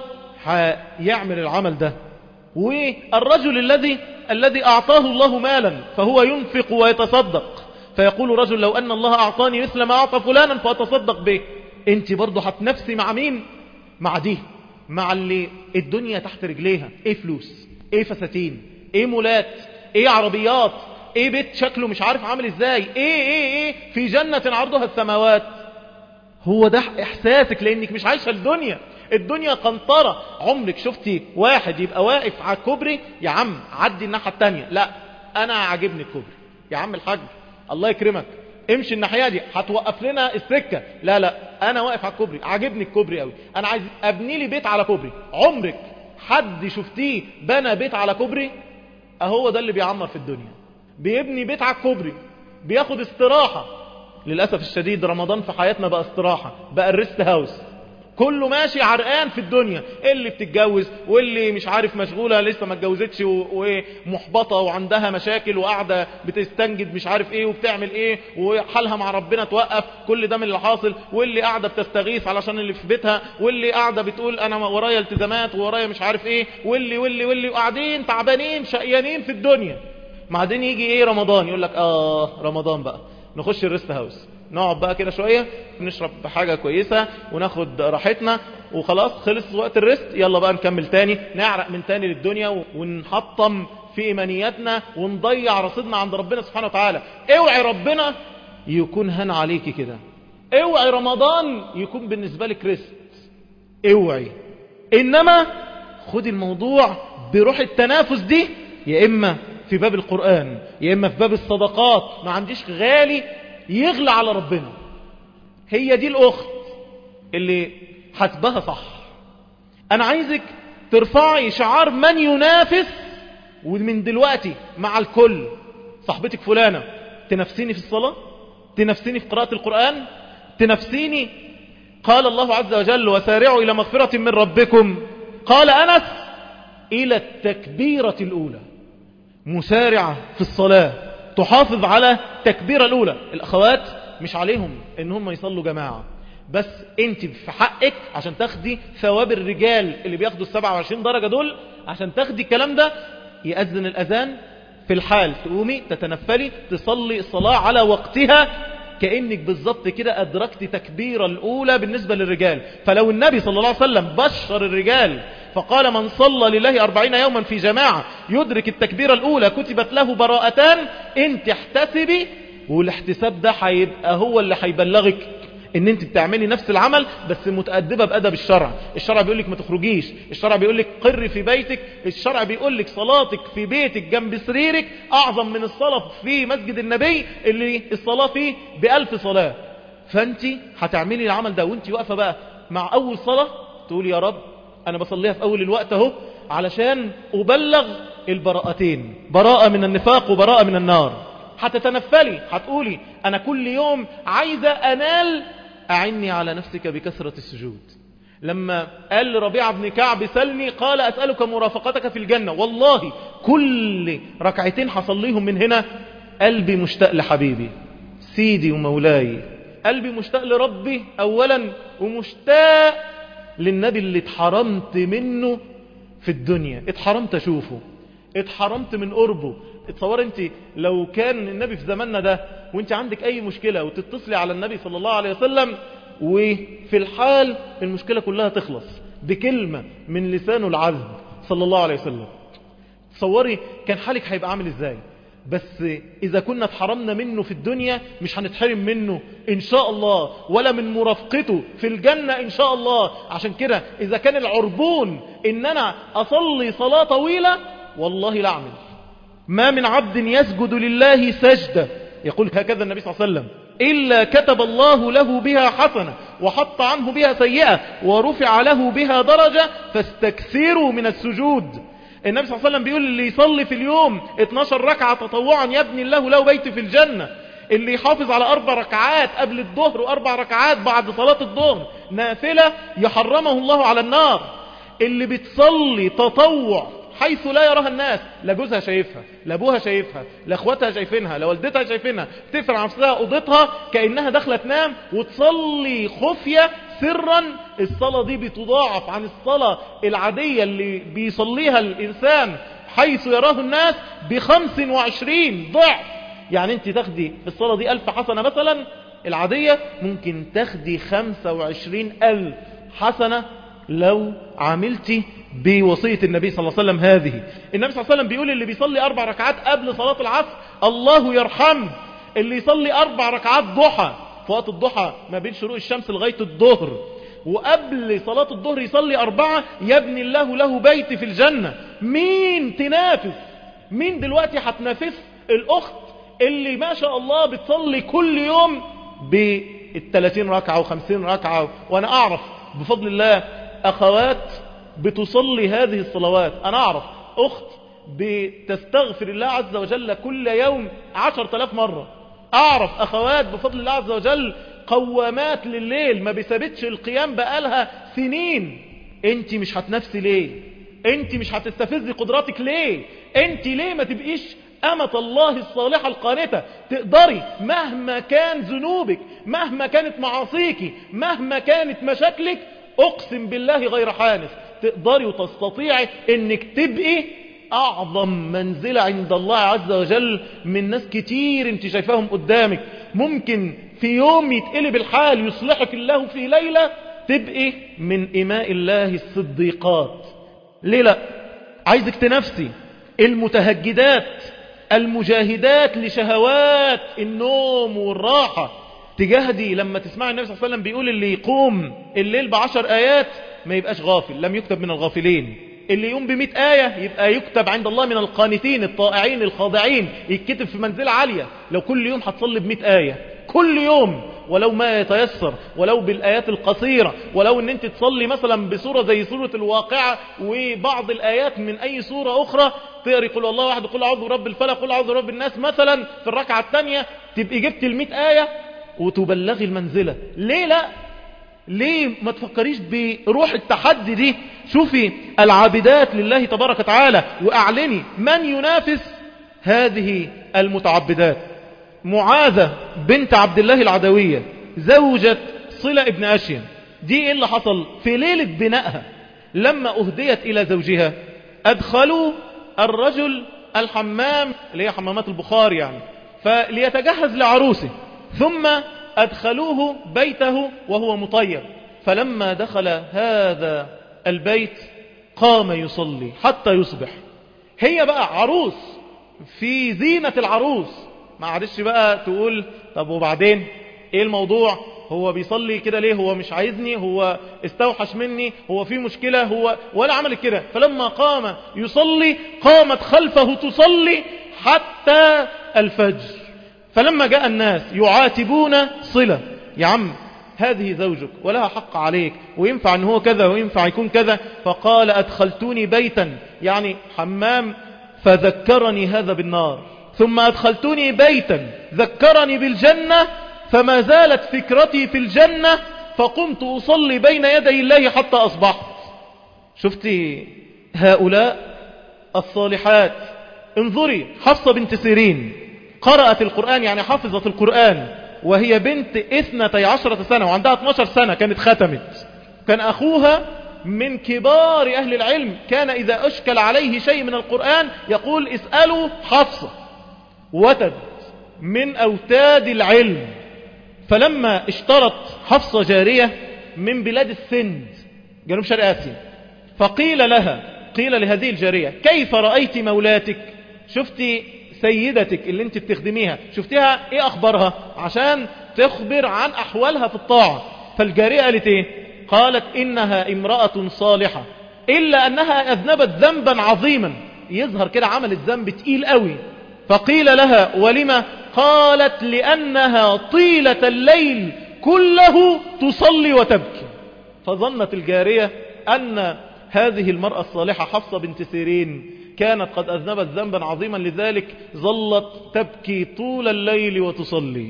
هيعمل العمل ده. والرجل الذي الذي أعطاه الله مالا فهو ينفق ويتصدق، فيقول رجل لو أن الله أعطاني مثل ما أعطى فلانا فأتصدق به. انت برضو هتنفسي مع مين؟ مع دي، مع اللي الدنيا تحت رجليها. ايه فلوس، ايه فساتين، ايه مولات، ايه عربيات، ايه بيت شكله مش عارف عامل ازاي، ايه ايه ايه في جنة عرضها السماوات. هو ده احساسك لانك مش عايشة الدنيا. الدنيا قنطرة. عمرك شفتي واحد يبقى واقف على الكوبري يا عم عدي الناحية التانية؟ لا، انا عاجبني الكوبري يا عم الحاج الله يكرمك امشي الناحية دي هتوقف لنا السكة. لا لا، انا واقف على الكوبري عاجبني الكوبري قوي، انا عايز ابني لي بيت على كوبري. عمرك حد شفتيه بنى بيت على كوبري؟ اهو ده اللي بيعمر في الدنيا، بيبني بيت على الكوبري، بياخد استراحة. للأسف الشديد رمضان في حياتنا بقى استراحة، بقى الريست هاوس. كله ماشي عرقان في الدنيا، اللي بتتجوز واللي مش عارف مشغولة لسه ما اتجوزتش ومحبطة وعندها مشاكل وقاعدة بتستنجد مش عارف ايه وبتعمل ايه وحالها مع ربنا توقف. كل ده من اللي حاصل. واللي قاعدة بتستغيث علشان اللي في بيتها، واللي قاعدة بتقول انا ورايا التزامات ورايا مش عارف ايه، واللي واللي واللي قاعدين تعبانين شقيانين في الدنيا. بعدين يجي ايه رمضان يقول لك اه رمضان بقى نخش الريست هاوس، نقعد بقى كده شوية نشرب حاجة كويسة وناخد راحتنا وخلاص خلص وقت الريست، يلا بقى نكمل تاني، نعرق من تاني للدنيا ونحطم في ايمانياتنا ونضيع رصيدنا عند ربنا سبحانه وتعالى. اوعي ربنا يكون هن عليكي كده، اوعي رمضان يكون بالنسبة لك ريست، اوعي. انما خدي الموضوع بروح التنافس دي، يا اما في باب القرآن يا اما في باب الصدقات. ما عنديش غالي يغلى على ربنا. هي دي الاخت اللي حسبها صح. انا عايزك ترفعي شعار من ينافس، ومن دلوقتي مع الكل. صاحبتك فلانة تنافسيني في الصلاة، تنافسيني في قراءة القرآن، تنافسيني قال الله عز وجل وسارعوا الى مغفرة من ربكم. قال انس الى التكبيرة الاولى. مسارعة في الصلاة تحافظ على التكبيرة الأولى. الأخوات مش عليهم إن هم يصلوا جماعة، بس انت في حقك عشان تاخدي ثواب الرجال اللي بياخدوا السبعة وعشرين درجة دول، عشان تاخدي الكلام ده يأذن الأذان في الحال تقومي تتنفلي تصلي الصلاة على وقتها، كأنك بالضبط كده أدركت تكبيرة الأولى بالنسبة للرجال. فلو النبي صلى الله عليه وسلم بشر الرجال فقال من صلى لله أربعين يوما في جماعة يدرك التكبيرة الأولى كتبت له براءتان، انت احتسبي، والاحتساب ده هيبقى هو اللي هيبلغك ان انت بتعملي نفس العمل بس متأدبة بأدب الشرع. الشرع بيقولك ما تخرجيش، الشرع بيقولك قر في بيتك، الشرع بيقولك صلاتك في بيتك جنب سريرك اعظم من الصلاة في مسجد النبي اللي الصلاة فيه بألف صلاة. فانت هتعملي العمل ده وانت واقفة بقى مع اول صلاة تقولي يا رب انا بصليها في اول الوقت اهو، علشان أبلغ البراءتين، براءة من النفاق وبراءة من النار. هتتنفلي هتقولي أنا كل يوم عايزة أنال، أعني على نفسك بكثرة السجود. لما قال لربيعة بن كعب سلني، قال أسألك مرافقتك في الجنة. والله كل ركعتين حصل ليهم من هنا قلبي مشتاق لحبيبي سيدي ومولاي، قلبي مشتاق لربي أولا، ومشتاق للنبي اللي اتحرمت منه في الدنيا، اتحرمت أشوفه، اتحرمت من قربه. اتصور انت لو كان النبي في زماننا ده وانت عندك اي مشكلة وتتصلي على النبي صلى الله عليه وسلم، وفي الحال المشكلة كلها تخلص بكلمة من لسانه العذب صلى الله عليه وسلم. تصوري كان حالك هيبقى عامل ازاي؟ بس إذا كنا اتحرمنا منه في الدنيا مش هنتحرم منه إن شاء الله، ولا من مرافقته في الجنة إن شاء الله. عشان كده إذا كان العربون إن أنا أصلي صلاة طويلة، والله لا أعمل. ما من عبد يسجد لله سجدة، يقول هكذا النبي صلى الله عليه وسلم، إلا كتب الله له بها حسنة وحط عنه بها سيئة ورفع له بها درجة، فاستكثروا من السجود. النبي صلى الله عليه وسلم بيقول اللي يصلي في اليوم اتناشر ركعة تطوعا يبني الله له بيت في الجنة، اللي يحافظ على أربع ركعات قبل الظهر وأربع ركعات بعد صلاة الظهر نافلة يحرمه الله على النار، اللي بتصلي تطوع حيث لا يراها الناس، لا جوزها شايفها، لا ابوها شايفها، لا اخواتها شايفينها، لا والدتها شايفينها، تقفل على نفسها اوضتها كأنها داخله تنام وتصلي خفية سرا، الصلاة دي بتضاعف عن الصلاة العادية اللي بيصليها الإنسان حيث يراه الناس بخمس وعشرين ضعف. يعني انت تاخدي الصلاة دي ألف حسنة مثلا العادية، ممكن تاخدي خمسة وعشرين ألف حسنة لو عملتي بوصية النبي صلى الله عليه وسلم هذه. النبي صلى الله عليه وسلم بيقول اللي بيصلي أربع ركعات قبل صلاة العصر الله يرحمه، اللي يصلي أربع ركعات ضحى في وقت الضحى ما بين شروق الشمس لغاية الظهر، وقبل صلاة الظهر يصلي أربعة يبني الله له بيت في الجنة. مين تنافس؟ مين دلوقتي هتنافس الأخت اللي ما شاء الله بتصلي كل يوم بالثلاثين ركعة وخمسين ركعة؟ وأنا أعرف بفضل الله أخوات بتصلي هذه الصلوات. أنا أعرف أخت بتستغفر الله عز وجل كل يوم عشر تلاف مرة. أعرف أخوات بفضل الله عز وجل قوامات لليل ما بيثبتش القيام بقالها سنين. أنت مش هتنافسي ليه؟ أنت مش هتستفزي قدراتك ليه؟ أنت ليه ما تبقيش أمة الله الصالحة القانتة؟ تقدري مهما كان ذنوبك، مهما كانت معاصيك، مهما كانت مشاكلك، أقسم بالله غير حانث تقدري وتستطيعي انك تبقي اعظم منزلة عند الله عز وجل من ناس كتير انت شايفاهم قدامك. ممكن في يوم يتقلب الحال يصلحك الله في ليلة تبقي من إماء الله الصديقات. ليه لا؟ عايزك تنافسي المتهجدات المجاهدات لشهوات النوم والراحة، تجاهدي. لما تسمع النبي صلى الله عليه وسلم بيقول اللي يقوم الليل بعشر آيات ما يبقاش غافل، لم يكتب من الغافلين. اللي يقوم بمئة آية يبقى يكتب عند الله من القانتين الطائعين الخاضعين، يتكتب في منزلة عالية. لو كل يوم هتصلي بمئة آية كل يوم، ولو ما يتيسر، ولو بالآيات القصيرة، ولو ان انت تصلي مثلا بسورة زي سورة الواقعة وبعض الآيات من اي سورة اخرى، تقري قل الله واحد، قل اعوذ برب الفلق، قل اعوذ برب الناس مثلا في الركعة الثانية، تبقي جبت المئة آية وتبلغي المنزلة. ليه لا؟ ليه ما تفكريش بروح التحدي دي؟ شوفي العابدات لله تبارك وتعالى واعلني من ينافس هذه المتعبدات. معاذة بنت عبد الله العدوية زوجة صلة ابن أشيم، دي ايه اللي حصل في ليلة بنائها؟ لما اهديت الى زوجها ادخلوا الرجل الحمام اللي هي حمامات البخار يعني، فليتجهز لعروسه، ثم أدخلوه بيته وهو مطيب. فلما دخل هذا البيت قام يصلي حتى يصبح. هي بقى عروس في زينة العروس، ما عادش بقى تقول طب وبعدين ايه الموضوع؟ هو بيصلي كده ليه؟ هو مش عايزني؟ هو استوحش مني؟ هو في مشكلة؟ هو ولا عمل كده. فلما قام يصلي قامت خلفه تصلي حتى الفجر. فلما جاء الناس يعاتبون صلة، يا عم هذه زوجك ولها حق عليك وينفع ان هو كذا وينفع يكون كذا. فقال أدخلتوني بيتا يعني حمام فذكرني هذا بالنار، ثم أدخلتوني بيتا ذكرني بالجنة، فما زالت فكرتي في الجنة فقمت أصلي بين يدي الله حتى أصبحت. شفتي هؤلاء الصالحات. انظري حفصة بنت سيرين قرأت القرآن يعني حفظت القرآن وهي بنت اثنتي عشرة سنة وعندها اتناشر سنة كانت ختمت. كان أخوها من كبار أهل العلم، كان إذا أشكل عليه شيء من القرآن يقول اسألوا حفصة، وتد من أوتاد العلم. فلما اشترت حفصة جارية من بلاد السند جنوب شرق آسيا، فقيل لها، قيل لهذه الجارية كيف رأيت مولاتك؟ شفتي سيدتك اللي انت بتخدميها شفتيها ايه اخبارها؟ عشان تخبر عن احوالها في الطاعة. فالجارية قالت ايه؟ قالت انها امرأة صالحة الا انها اذنبت ذنبا عظيما. يظهر كده عملت ذنب تقيل قوي. فقيل لها ولما؟ قالت لانها طيلة الليل كله تصلي وتبكي. فظنت الجارية ان هذه المرأة الصالحة حفصة بنت سيرين كانت قد أذنبت ذنبا عظيما، لذلك ظلت تبكي طول الليل وتصلي.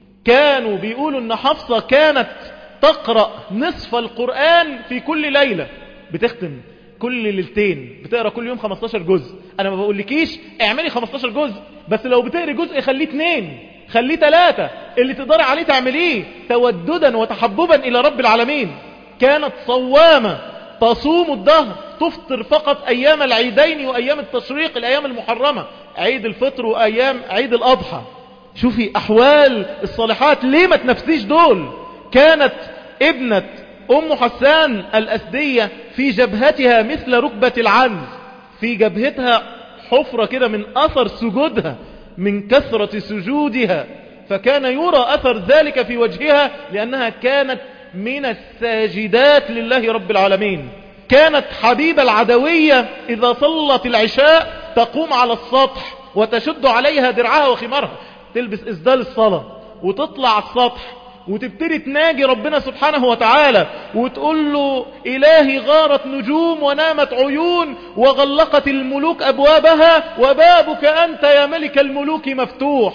كانوا بيقولوا أن حفصة كانت تقرأ نصف القرآن في كل ليلة، بتختم كل ليلتين، بتقرأ كل يوم خمستاشر جزء. أنا ما بقولكيش اعملي خمستاشر جزء، بس لو بتقري جزء خليه اتنين، خليه تلاتة، اللي تقدري عليه تعمليه توددا وتحببا إلى رب العالمين. كانت صوامة تصوم الدهر، تفطر فقط أيام العيدين وأيام التشريق، الأيام المحرمة، عيد الفطر وأيام عيد الأضحى. شوفي أحوال الصالحات، ليه ما تنفسيش دول؟ كانت ابنة أم حسان الأسدية في جبهتها مثل ركبة العنز، في جبهتها حفرة كده من أثر سجودها من كثرة سجودها، فكان يرى أثر ذلك في وجهها لأنها كانت من الساجدات لله رب العالمين. كانت حبيبة العدوية إذا صلت العشاء تقوم على السطح وتشد عليها درعها وخمارها، تلبس إسدال الصلاة وتطلع على السطح وتبتدي تناجي ربنا سبحانه وتعالى وتقول له إلهي غارت نجوم ونامت عيون وغلقت الملوك أبوابها وبابك أنت يا ملك الملوك مفتوح.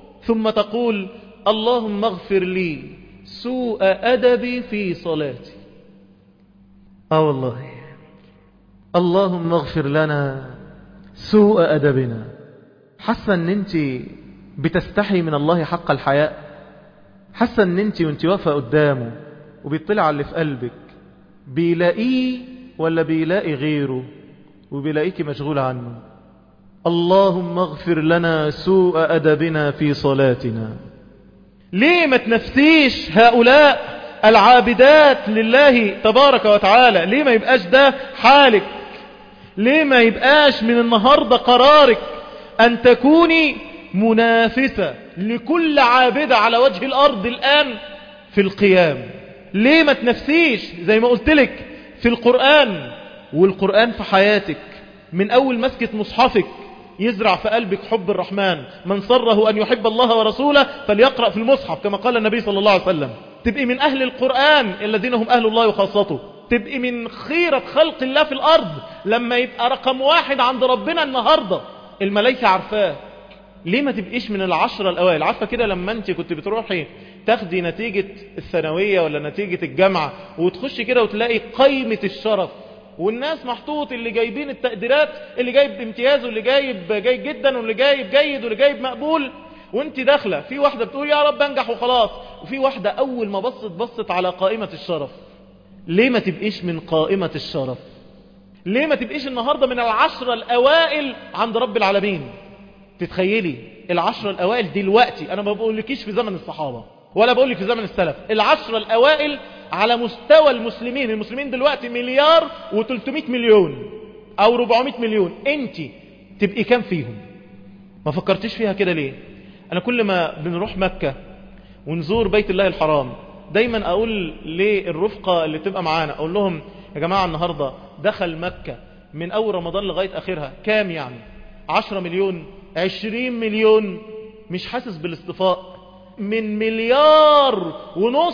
ثم تقول اللهم اغفر لي سوء أدبي في صلاتي. آه والله، اللهم اغفر لنا سوء أدبنا. حاسة ان انت بتستحي من الله حق الحياء؟ حاسة ان انت وانت واقفة قدامه وبيطلع على اللي في قلبك بيلاقيه ولا بيلاقي غيره وبيلاقيك مشغول عنه؟ اللهم اغفر لنا سوء أدبنا في صلاتنا. ليه ما تنفسيش هؤلاء العابدات لله تبارك وتعالى؟ ليه ما يبقاش ده حالك؟ ليه ما يبقاش من النهاردة قرارك أن تكوني منافسة لكل عابدة على وجه الأرض الآن في القيام؟ ليه ما تنفسيش زي ما قلت لك في القرآن، والقرآن في حياتك من أول مسكة مصحفك يزرع في قلبك حب الرحمن. من سره أن يحب الله ورسوله فليقرأ في المصحف كما قال النبي صلى الله عليه وسلم. تبقي من أهل القرآن الذين هم أهل الله وخاصته، تبقي من خيرة خلق الله في الأرض لما يبقى رقم واحد عند ربنا النهاردة الملائكة عارفاه. ليه ما تبقيش من العشرة الأوائل؟ عارفة كده لما انت كنت بتروحي تاخدي نتيجة الثانوية ولا نتيجة الجامعة وتخشي كده وتلاقي قائمة الشرف والناس محطوط، اللي جايبين التقديرات، اللي جايب امتياز واللي جايب جيد جدا واللي جايب جيد واللي جايب مقبول، وانت داخلة في واحدة بتقول يا رب انجح وخلاص، وفي واحدة اول ما بصت بصت على قائمة الشرف. ليه ما تبقيش من قائمة الشرف؟ ليه ما تبقيش النهاردة من العشرة الاوائل عند رب العالمين؟ تتخيلي العشرة الاوائل دلوقتي، انا ما بقولكيش في زمن الصحابة ولا بقولك في زمن السلف، العشرة الاوائل على مستوى المسلمين. المسلمين دلوقتي مليار وتلتمائة مليون او ربعمائة مليون، انت تبقي كام فيهم؟ ما فكرتش فيها كده ليه؟ انا كل ما بنروح مكة ونزور بيت الله الحرام دايما اقول للرفقة اللي تبقى معانا، اقول لهم يا جماعة النهاردة دخل مكة من اول رمضان لغاية اخرها كام؟ يعني عشرة مليون، عشرين مليون. مش حاسس بالاصطفاء من مليار ونص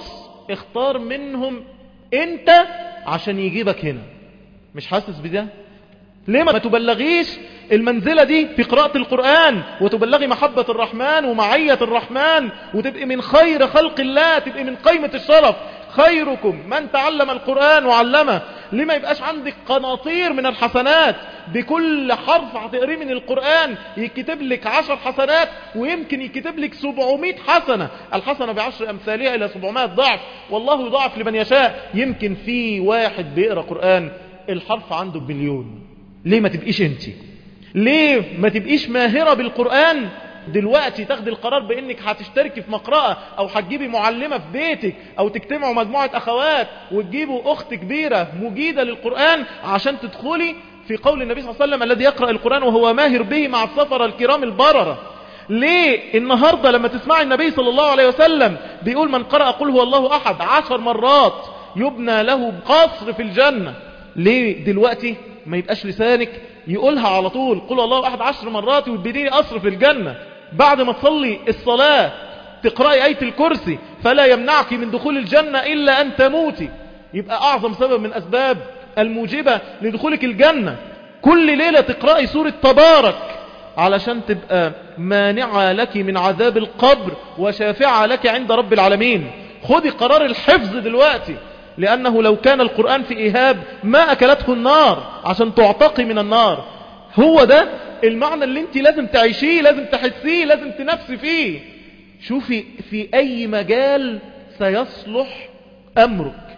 اختار منهم انت عشان يجيبك هنا. مش حاسس بده؟ ليه ما تبلغيش المنزلة دي في قراءة القرآن، وتبلغي محبة الرحمن ومعية الرحمن، وتبقي من خير خلق الله، تبقي من قيمة الشرف، خيركم من تعلم القرآن وعلمه. ليه ما يبقاش عندك قناطير من الحسنات؟ بكل حرف هتقريه من القرآن يكتب لك عشر حسنات، ويمكن يكتب لك سبعمائة حسنة. الحسنة بعشر أمثالها إلى سبعمائة ضعف، والله يضاعف لمن يشاء. يمكن في واحد بيقرأ قرآن الحرف عنده بمليون. ليه ما تبقيش انت؟ ليه ما تبقيش ماهرة بالقرآن؟ دلوقتي تاخدي القرار بانك هتشتركي في مقرأة، او هتجيبي معلمة في بيتك، او تجتمعوا مجموعة اخوات وتجيبوا اخت كبيرة مجيدة للقرآن عشان تدخلي في قول النبي صلى الله عليه وسلم الذي يقرأ القرآن وهو ماهر به مع السفر الكرام البررة. ليه النهاردة لما تسمعي النبي صلى الله عليه وسلم بيقول من قرأ قل هو الله احد عشر مرات يبنى له قصر في الجنة، ليه دلوقتي ما يبقاش لسانك يقولها على طول قل الله احد عشر مرات وتبني قصر في الجنة؟ بعد ما تصلي الصلاة تقرأي آية الكرسي فلا يمنعك من دخول الجنة إلا أن تموتي، يبقى أعظم سبب من أسباب الموجبة لدخولك الجنة. كل ليلة تقرأي سورة تبارك علشان تبقى مانعة لك من عذاب القبر وشافعة لك عند رب العالمين. خذي قرار الحفظ دلوقتي، لأنه لو كان القرآن في إيهاب ما أكلته النار عشان تعتقي من النار. هو ده المعنى اللي انت لازم تعيشيه، لازم تحسيه، لازم تنفسي فيه. شوفي في أي مجال سيصلح أمرك،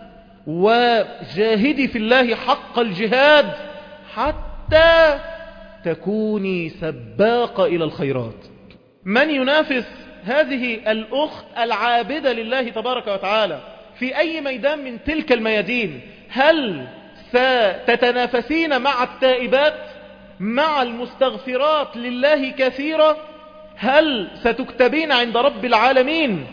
وجاهدي في الله حق الجهاد حتى تكوني سباقة إلى الخيرات. من ينافس هذه الأخت العابدة لله تبارك وتعالى في أي ميدان من تلك الميادين؟ هل ستتنافسين مع التائبات، مع المستغفرات لله كثيرا؟ هل ستكتبين عند رب العالمين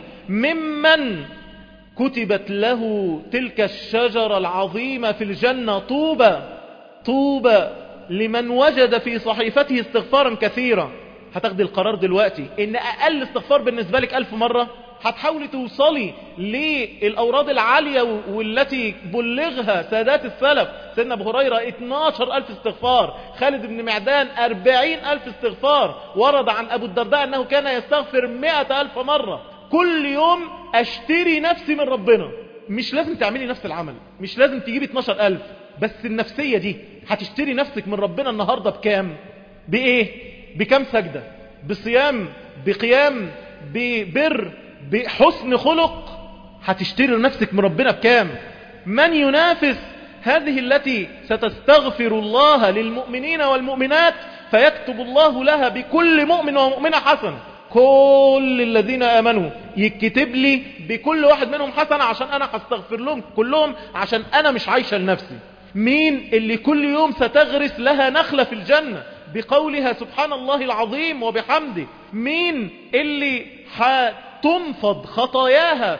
ممن كتبت له تلك الشجرة العظيمة في الجنة؟ طوبى طوبى لمن وجد في صحيفته استغفارا كثيرا. هتاخدي القرار دلوقتي ان اقل استغفار بالنسبة لك الف مرة. هتحاولي توصلي للأوراد العالية والتي بلغها سادات السلف. سيدنا أبو هريرة اتناشر ألف استغفار، خالد بن معدان أربعين ألف استغفار. ورد عن أبو الدرداء أنه كان يستغفر مئة ألف مرة. كل يوم أشتري نفسي من ربنا. مش لازم تعملي نفس العمل، مش لازم تجيبي اتناشر ألف، بس النفسية دي هتشتري نفسك من ربنا النهاردة بكام؟ بإيه؟ بكام سجدة؟ بصيام؟ بقيام؟ ببر؟ بحسن خلق؟ هتشتري نفسك من ربنا بكام؟ من ينافس هذه التي ستستغفر الله للمؤمنين والمؤمنات فيكتب الله لها بكل مؤمن ومؤمنة حسنة؟ كل الذين آمنوا يكتب لي بكل واحد منهم حسنة عشان أنا هستغفر لهم كلهم، عشان أنا مش عايشة لنفسي. مين اللي كل يوم ستغرس لها نخلة في الجنة بقولها سبحان الله العظيم وبحمده؟ مين اللي هتنفض خطاياها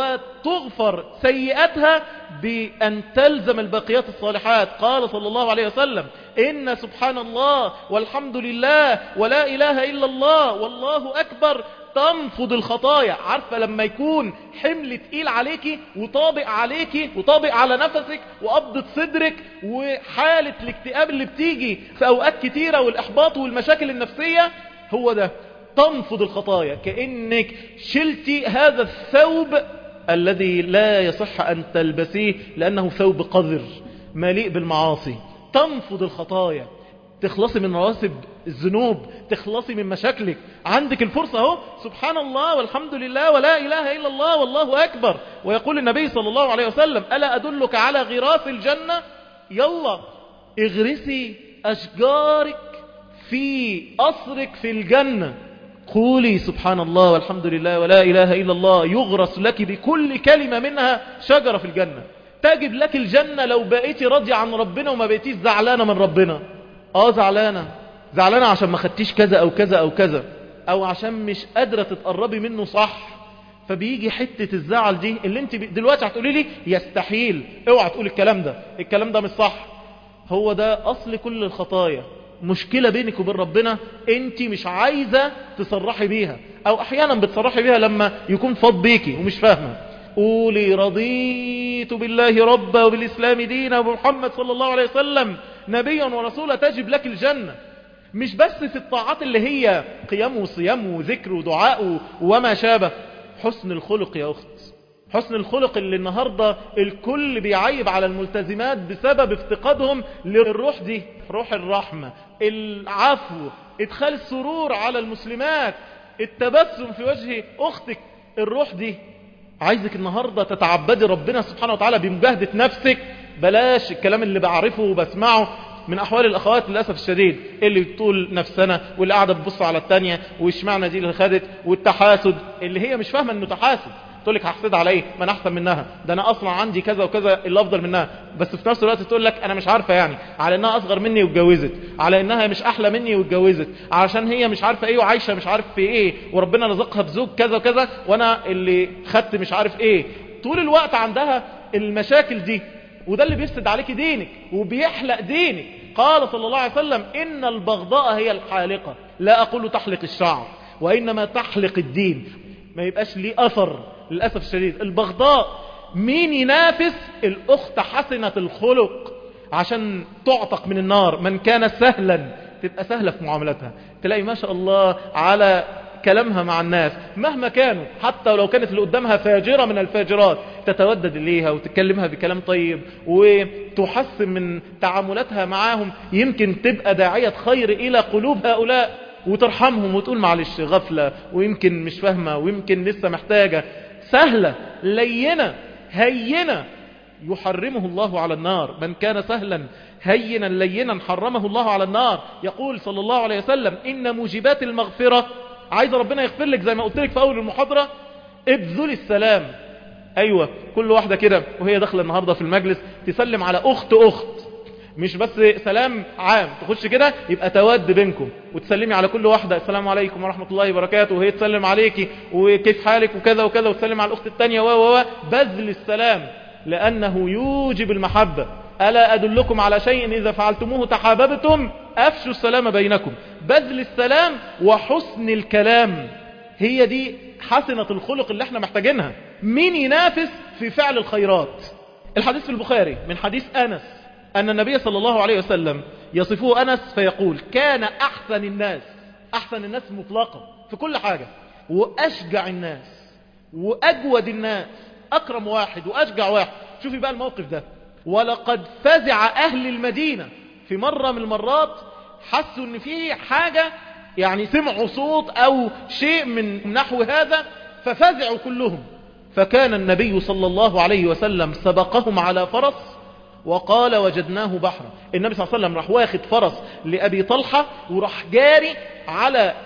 وتغفر سيئاتها بأن تلزم الباقيات الصالحات؟ قال صلى الله عليه وسلم إن سبحان الله والحمد لله ولا إله إلا الله والله أكبر تنفض الخطايا. عارفة لما يكون حمل تقيل عليكي وطابق عليكي وطابق على نفسك وقبضة صدرك وحالة الاكتئاب اللي بتيجي في أوقات كتيرة والإحباط والمشاكل النفسية، هو ده تنفض الخطايا. كأنك شلتي هذا الثوب الذي لا يصح أن تلبسيه لأنه ثوب قذر مليء بالمعاصي. تنفض الخطايا، تخلصي من رواسب الذنوب، تخلصي من مشاكلك. عندك الفرصة اهو، سبحان الله والحمد لله ولا إله إلا الله والله أكبر. ويقول النبي صلى الله عليه وسلم ألا أدلك على غراس الجنة؟ يلا اغرسي أشجارك في قصرك في الجنة. قولي سبحان الله والحمد لله ولا إله إلا الله، يغرس لك بكل كلمة منها شجرة في الجنة. تجد لك الجنة لو بقيتي راضية عن ربنا وما بقيتيش زعلانة من ربنا. اه زعلانة زعلانة عشان ما خدتيش كذا او كذا او كذا، او عشان مش قادرة تتقربي منه صح. فبيجي حتة الزعل دي اللي انت دلوقتي هتقولي لي يستحيل، اوعى تقول الكلام ده، الكلام ده مش صح. هو ده اصل كل الخطايا. مشكلة بينك وبين ربنا انت مش عايزة تصرحي بيها، او احيانا بتصرحي بيها لما يكون فاض بيكي ومش فاهمة. قولي رضيت بالله ربا وبالإسلام دينا وبمحمد صلى الله عليه وسلم نبيا ورسولا تجب لك الجنة. مش بس في الطاعات اللي هي قيام وصيام وذكر ودعاء وما شابه، حسن الخلق يا أخت، حسن الخلق اللي النهاردة الكل بيعيب على الملتزمات بسبب افتقادهم للروح دي، روح الرحمة، العفو، ادخال السرور على المسلمات، التبسم في وجه أختك. الروح دي عايزك النهاردة تتعبدي ربنا سبحانه وتعالى بمجاهدة نفسك. بلاش الكلام اللي بعرفه وبسمعه من أحوال الأخوات للأسف الشديد، اللي بتطول نفسنا واللي قاعدة تبص على التانية واشمعنى دي اللي خدت، والتحاسد اللي هي مش فاهمة انه تحاسد. تقول لك هحسد على ايه؟ ما انا احسن منها، ده انا اصلا عندي كذا وكذا اللي افضل منها، بس في نفس الوقت تقول لك انا مش عارفه، يعني على انها اصغر مني واتجوزت، على انها مش احلى مني واتجوزت، علشان هي مش عارفه ايه وعايشه مش عارف في ايه، وربنا رزقها بزوج كذا وكذا وانا اللي خدت مش عارف ايه. طول الوقت عندها المشاكل دي، وده اللي بيفسد عليك دينك وبيحلق دينك. قال صلى الله عليه وسلم ان البغضاء هي الحالقه، لا اقول تحلق الشعر وانما تحلق الدين، ما يبقاش ليه اثر. للأسف الشديد البغضاء. مين ينافس الأخت حسنة الخلق عشان تعتق من النار؟ من كان سهلا، تبقى سهلة في معاملتها، تلاقي ما شاء الله على كلامها مع الناس مهما كانوا، حتى لو كانت اللي قدامها فاجرة من الفاجرات، تتودد إليها وتتكلمها بكلام طيب وتحسن من تعاملاتها معاهم، يمكن تبقى داعية خير إلى قلوب هؤلاء وترحمهم وتقول معلش غفلة ويمكن مش فاهمة ويمكن لسه محتاجة. سهلة لينة هينة يحرمه الله على النار. من كان سهلا هينا لينا حرمه الله على النار. يقول صلى الله عليه وسلم إن موجبات المغفرة، عايز ربنا يغفر لك زي ما قلت لك في أول المحاضرة، ابذل السلام. أيوة، كل واحدة كده وهي داخلة النهاردة في المجلس تسلم على أخت أخت، مش بس سلام عام، تخش كده يبقى تود بينكم وتسلمي على كل واحدة السلام عليكم ورحمة الله وبركاته، وهي تسلم عليكي وكيف حالك وكذا وكذا، وتسلم على الأخت التانية و و بذل السلام لأنه يوجب المحبة. ألا أدلكم على شيء إذا فعلتموه تحاببتم أفشوا السلام بينكم. بذل السلام وحسن الكلام، هي دي حسنة الخلق اللي احنا محتاجينها. مين ينافس في فعل الخيرات؟ الحديث في البخاري من حديث أنس أن النبي صلى الله عليه وسلم يصفه أنس فيقول كان أحسن الناس، أحسن الناس مطلقا في كل حاجة، وأشجع الناس وأجود الناس، أكرم واحد وأشجع واحد. شوفي بقى الموقف ده، ولقد فزع أهل المدينة في مرة من المرات، حسوا أن فيه حاجة، يعني سمعوا صوت أو شيء من نحو هذا ففزعوا كلهم. فكان النبي صلى الله عليه وسلم سبقهم على فرس وقال وجدناه بحرا. النبي صلى الله عليه وسلم راح واخد فرس لأبي طلحة وراح جاري على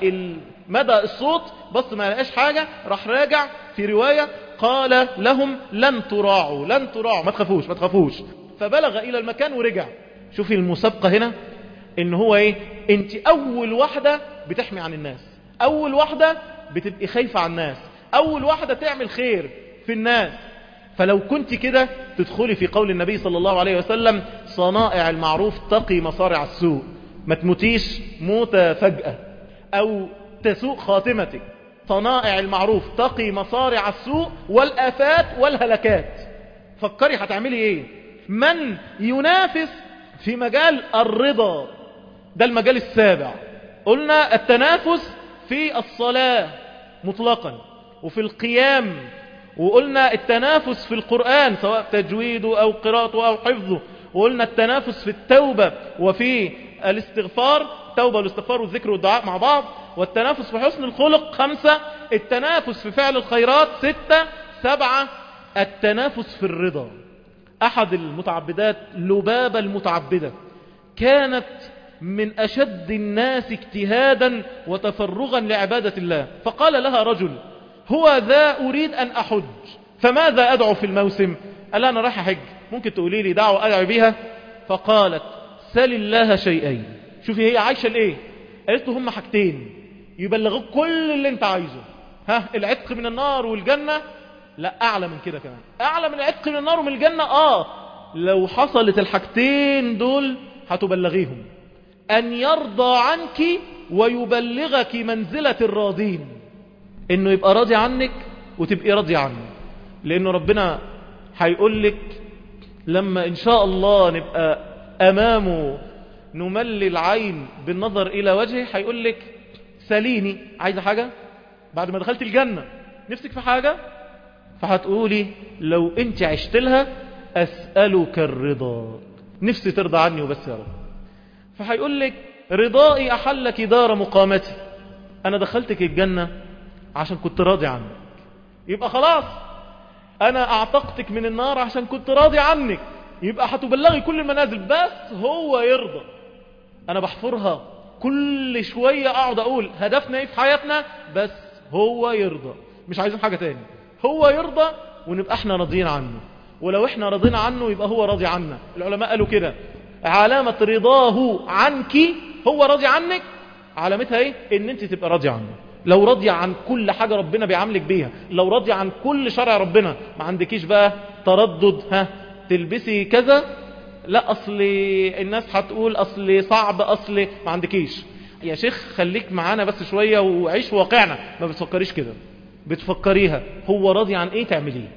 مدى الصوت، بس ما لقاش حاجة، راح راجع. في رواية قال لهم لن تراعوا لن تراعوا، ما تخافوش ما تخافوش. فبلغ إلى المكان ورجع. شوفي المسابقة هنا ان هو ايه، انت اول واحدة بتحمي عن الناس، اول واحدة بتبقي خايفة عن الناس، اول واحدة تعمل خير في الناس. فلو كنت كده تدخلي في قول النبي صلى الله عليه وسلم صنائع المعروف تقي مصارع السوء، ما تموتيش موتة فجأة او تسوء خاتمتك. صنائع المعروف تقي مصارع السوء والآفات والهلكات. فكري هتعملي ايه. من ينافس في مجال الرضا، ده المجال السابع. قلنا التنافس في الصلاة مطلقا وفي القيام، وقلنا التنافس في القرآن سواء تجويده أو قراءته أو حفظه، وقلنا التنافس في التوبة وفي الاستغفار، التوبة والاستغفار والذكر والدعاء مع بعض، والتنافس في حسن الخلق خمسة، التنافس في فعل الخيرات ستة، سبعة التنافس في الرضا. أحد المتعبدات لبابة المتعبدة كانت من أشد الناس اجتهادا وتفرغا لعبادة الله، فقال لها رجل هو ذا أريد أن أحج فماذا أدعو في الموسم؟ قال أنا رايح أحج، ممكن تقولي لي دعوة أدعو بها؟ فقالت سل الله شيئين. شوفي هي عايشة لإيه؟ قالت له هم حاجتين يبلغوك كل اللي انت عايزه. ها، العتق من النار والجنة؟ لا، أعلى من كده كمان، أعلى من العتق من النار ومن الجنة. آه لو حصلت الحاجتين دول هتبلغيهم. أن يرضى عنك ويبلغك منزلة الراضين، إنه يبقى راضي عنك وتبقي راضي عنه، لأنه ربنا هيقول لك لما إن شاء الله نبقى أمامه نملي العين بالنظر إلى وجهه، هيقول لك سليني، عايزة حاجة بعد ما دخلت الجنة، نفسك في حاجة؟ فهتقولي لو انت عشت لها أسألك الرضا، نفسي ترضى عني وبس يا رب. فهيقول لك رضائي أحلك دار مقامتي، أنا دخلتك الجنة عشان كنت راضي عنك، يبقى خلاص أنا أعتقتك من النار عشان كنت راضي عنك، يبقى هتبلغي كل المنازل بس هو يرضى. أنا بحفرها كل شوية، أقعد أقول هدفنا إيه في حياتنا، بس هو يرضى، مش عايزين حاجة تاني، هو يرضى ونبقى احنا راضيين عنه، ولو احنا راضينا عنه يبقى هو راضي عنا. العلماء قالوا كده، علامة رضاه عنك، هو راضي عنك، علامتها ايه؟ ان انت تبقى راضي عنه. لو راضي عن كل حاجة ربنا بيعاملك بيها، لو راضي عن كل شرع ربنا، ما عندكيش بقى تردد، ها تلبسي كذا، لا اصل الناس هتقول اصل صعب، اصل ما عندكيش. يا شيخ خليك معانا بس شوية وعيش واقعنا، ما بتفكريش كده، بتفكريها هو راضي عن ايه تعمليه.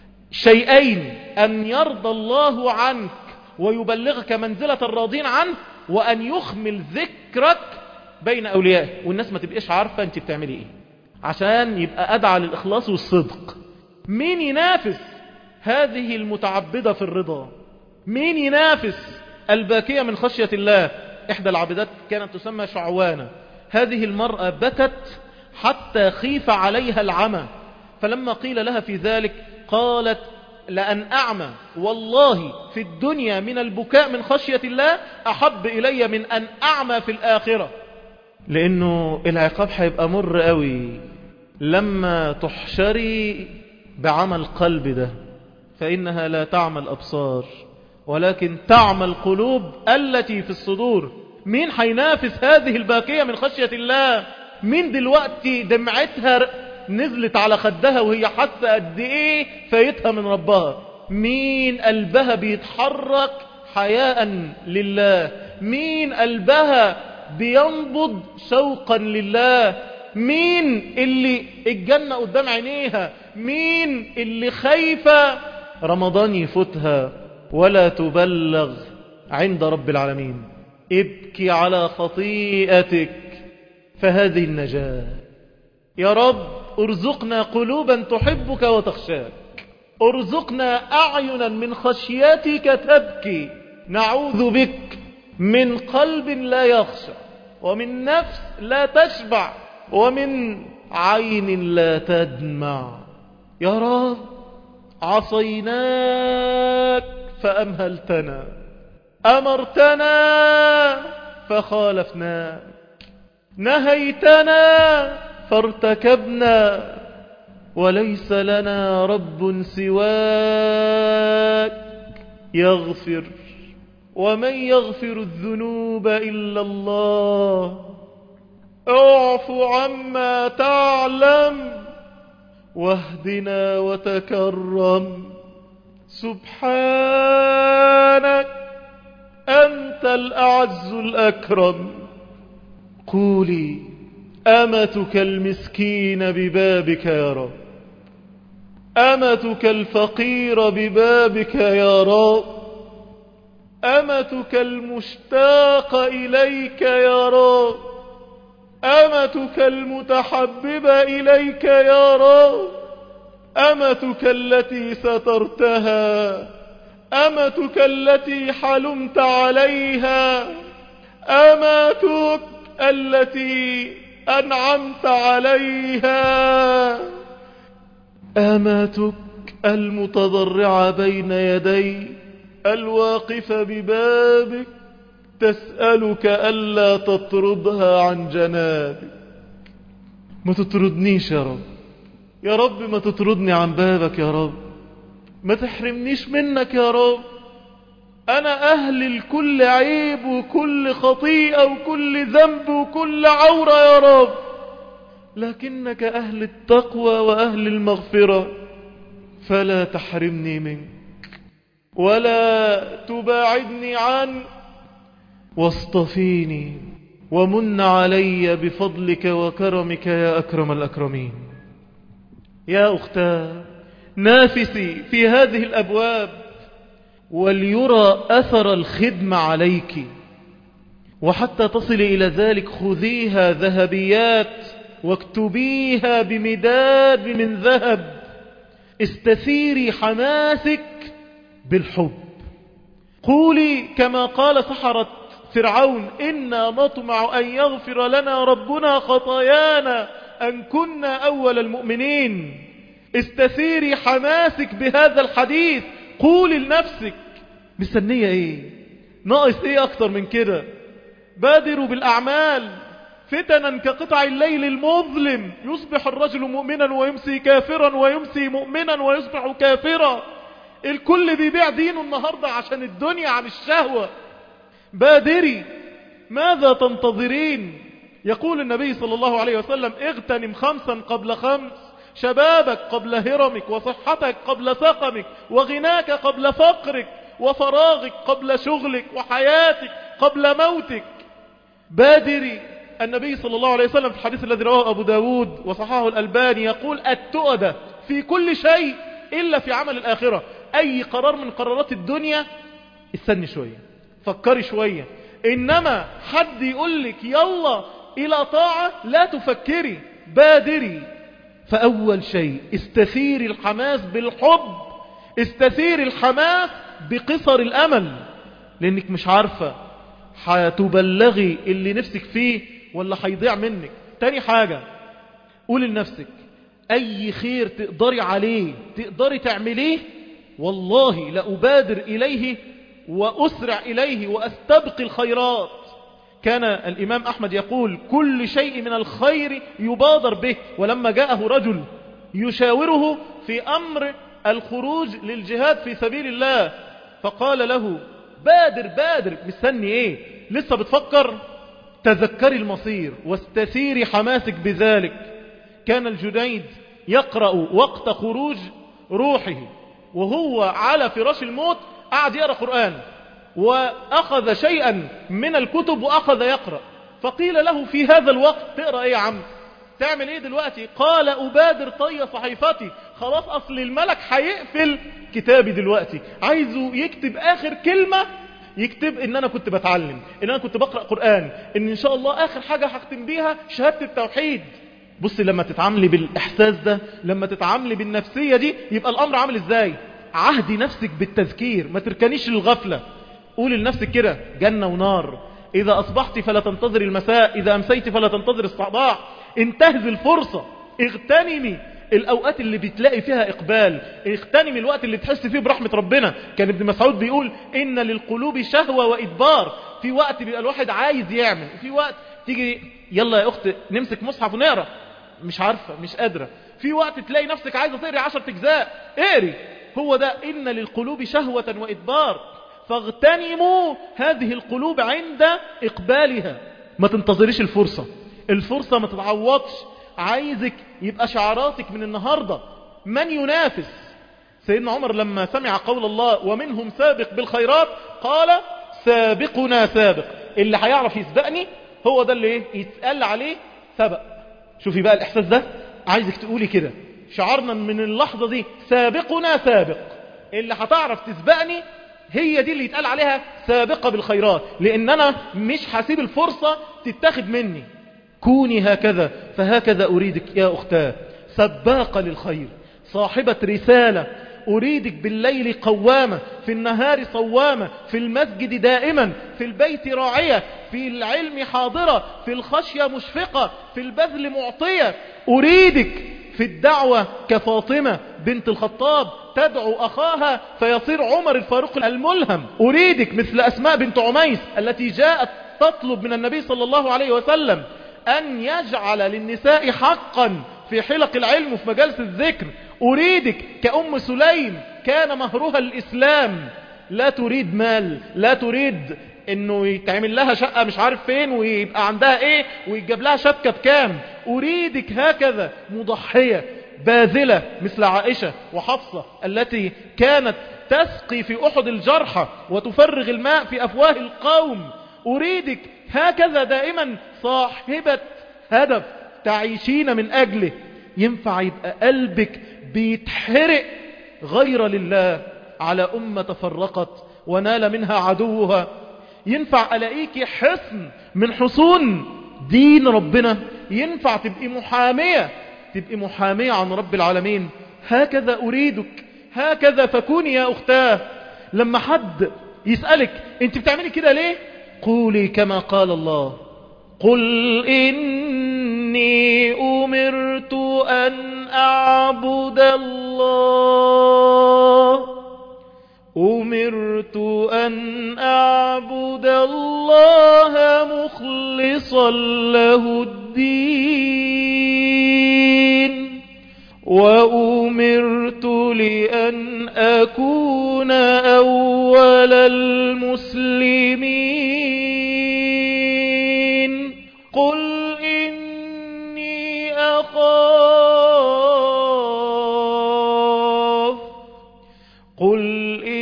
شيئين، ان يرضى الله عنك ويبلغك منزلة الراضين عنه، وان يخمل ذكرك بين اوليائه، والناس ما تبقاش عارفة انت بتعملي ايه، عشان يبقى ادعى للاخلاص والصدق. مين ينافس هذه المتعبدة في الرضا؟ مين ينافس الباكية من خشية الله؟ احدى العابدات كانت تسمى شعوانة، هذه المرأة بكت حتى خيف عليها العمى، فلما قيل لها في ذلك قالت لأن أعمى والله في الدنيا من البكاء من خشية الله أحب إلي من أن أعمى في الآخرة، لأنه العقاب هيبقى مر قوي لما تحشري بعمى القلب ده، فإنها لا تعمى الأبصار ولكن تعمى القلوب التي في الصدور. مين هينافس هذه الباكية من خشية الله؟ مين دلوقتي دمعتها نزلت على خدها وهي حاسة قد ايه فايتها من ربها؟ مين قلبها بيتحرك حياء لله؟ مين قلبها بينبض شوقا لله؟ مين اللي الجنة قدام عينيها؟ مين اللي خايفة رمضان يفوتها ولا تبلغ عند رب العالمين؟ ابكي على خطيئتك فهذه النجاة. يا رب ارزقنا قلوبا تحبك وتخشاك، ارزقنا أعينا من خشيتك تبكي، نعوذ بك من قلب لا يخشى، ومن نفس لا تشبع، ومن عين لا تدمع. يا رب عصيناك فأمهلتنا، أمرتنا فخالفناك، نهيتنا فارتكبنا، وليس لنا رب سواك يغفر، ومن يغفر الذنوب إلا الله. اعف عما تعلم واهدنا وتكرم، سبحانك أنت الأعز الأكرم. قولي أمتك المسكين ببابك يا رب، أمتك الفقير ببابك يا رب، أمتك المشتاق إليك يا رب، أمتك المتحببة إليك يا رب، أمتك التي سترتها، أمتك التي حلمت عليها، أمتك التي أنعمت عليها، أمتك المتضرعة بين يدي الواقفة ببابك تسألك ألا تطردها عن جنابك. ما تطردنيش يا رب، يا رب ما تطردني عن بابك يا رب، ما تحرمنيش منك يا رب. أنا أهل لكل عيب وكل خطيئة وكل ذنب وكل عورة يا رب، لكنك أهل التقوى وأهل المغفرة، فلا تحرمني منك ولا تباعدني عنك، واصطفيني ومن علي بفضلك وكرمك يا أكرم الأكرمين. يا أختاه، نافسي في هذه الأبواب وليرى أثر الخدمة عليك، وحتى تصل إلى ذلك خذيها ذهبيات واكتبيها بمداد من ذهب. استثيري حماسك بالحب. قولي كما قال سحرة فرعون: إنا نطمع أن يغفر لنا ربنا خطايانا أن كنا أول المؤمنين. استثيري حماسك بهذا الحديث. قولي لنفسك. مستنية ايه؟ ناقص ايه اكتر من كده؟ بادروا بالأعمال فتنا كقطع الليل المظلم، يصبح الرجل مؤمنا ويمسي كافرا ويمسي مؤمنا ويصبح كافرا. الكل بيبيع دينه النهاردة عشان الدنيا، عن الشهوة. بادري، ماذا تنتظرين؟ يقول النبي صلى الله عليه وسلم: اغتنم خمسا قبل خمس، شبابك قبل هرمك، وصحتك قبل سقمك، وغناك قبل فقرك، وفراغك قبل شغلك، وحياتك قبل موتك. بادري. النبي صلى الله عليه وسلم في الحديث الذي رواه أبو داود وصححه الألباني يقول: التؤدة في كل شيء إلا في عمل الآخرة. أي قرار من قرارات الدنيا استني شوية، فكري شوية. إنما حد يقول لك يلا إلى طاعة، لا تفكري، بادري. فأول شيء استثيري الحماس بالحب، استثيري الحماس بقصر الأمل، لأنك مش عارفة هتبلغي اللي نفسك فيه ولا هيضيع منك. تاني حاجة، قولي لنفسك: أي خير تقدري عليه تقدري تعمليه والله لأبادر إليه وأسرع إليه وأستبقي الخيرات. كان الإمام أحمد يقول: كل شيء من الخير يبادر به. ولما جاءه رجل يشاوره في أمر الخروج للجهاد في سبيل الله فقال له: بادر بادر، مستني ايه؟ لسه بتفكر؟ تذكري المصير واستثيري حماسك بذلك. كان الجنيد يقرأ وقت خروج روحه وهو على فراش الموت، قعد يقرأ قرآن وأخذ شيئا من الكتب وأخذ يقرأ. فقيل له في هذا الوقت: تقرأ ايه يا عم؟ تعمل ايه دلوقتي؟ قال: أبادر طي صحيفتي. خلاص، أصل الملك هيقفل كتابي دلوقتي، عايزه يكتب آخر كلمة، يكتب ان انا كنت بتعلم، ان انا كنت بقرأ قرآن، ان ان شاء الله اخر حاجة هختم بيها شهادة التوحيد. بصي، لما تتعاملي بالاحساس ده، لما تتعاملي بالنفسية دي، يبقى الامر عامل ازاي؟ عهدي نفسك بالتذكير، ما تركنيش للغفلة. قولي لنفسك كده: جنة ونار، اذا اصبحت فلا تنتظر المساء، اذا امسيت فلا تنتظر الصباح. انتهز الفرصة، اغتنمي الاوقات اللي بتلاقي فيها اقبال، اغتنمي الوقت اللي تحس فيه برحمة ربنا. كان ابن مسعود بيقول: ان للقلوب شهوة وادبار. في وقت بيبقى الواحد عايز يعمل، في وقت تيجي يلا يا اخت نمسك مصحف ونقرا، مش عارفة، مش قادرة. في وقت تلاقي نفسك عايزة تقري عشر اجزاء، اقري. هو ده ان للقلوب شهوة وادبار. فاغتنموا هذه القلوب عند اقبالها. ما تنتظريش الفرصة، الفرصة ما تتعوضش. عايزك يبقى شعاراتك من النهاردة: من ينافس؟ سيدنا عمر لما سمع قول الله: ومنهم سابق بالخيرات، قال: سابقنا سابق. اللي هيعرف يسبقني هو ده اللي يتقال عليه سبق. شوفي بقى الإحساس ده، عايزك تقولي كده شعارنا من اللحظة دي: سابقنا سابق. اللي هتعرف تسبقني هي دي اللي يتقال عليها سابقة بالخيرات، لأن أنا مش هسيب الفرصة تتاخد مني. كوني هكذا، فهكذا أريدك يا أختاه، سباقة للخير، صاحبة رسالة. أريدك بالليل قوامة، في النهار صوامة، في المسجد دائما، في البيت راعية، في العلم حاضرة، في الخشية مشفقة، في البذل معطية. أريدك في الدعوة كفاطمة بنت الخطاب تدعو أخاها فيصير عمر الفاروق الملهم. أريدك مثل أسماء بنت عميس التي جاءت تطلب من النبي صلى الله عليه وسلم أن يجعل للنساء حقا في حلق العلم وفي مجالس الذكر. أريدك كأم سليم كان مهرها الإسلام، لا تريد مال، لا تريد انه يتعمل لها شقة مش عارف فين ويبقى عندها ايه ويجاب لها شبكة بكام. أريدك هكذا مضحية باذلة مثل عائشة وحفصة التي كانت تسقي في أحد الجرحى وتفرغ الماء في أفواه القوم. أريدك هكذا دائما صاحبة هدف تعيشين من أجله. ينفع يبقى قلبك بيتحرق غير لله على أمة تفرقت ونال منها عدوها. ينفع ألاقيك حصن من حصون دين ربنا، ينفع تبقي محامية، تبقي محامية عن رب العالمين. هكذا أريدك، هكذا فكوني يا أختاه. لما حد يسألك أنت بتعملي كده ليه، قولي كما قال الله: قل إني أمرت أن أعبد الله أمرت أن أعبد الله مخلصا له الدين وأمرت لأن أكون أول المسلمين. قل إني أخاف قل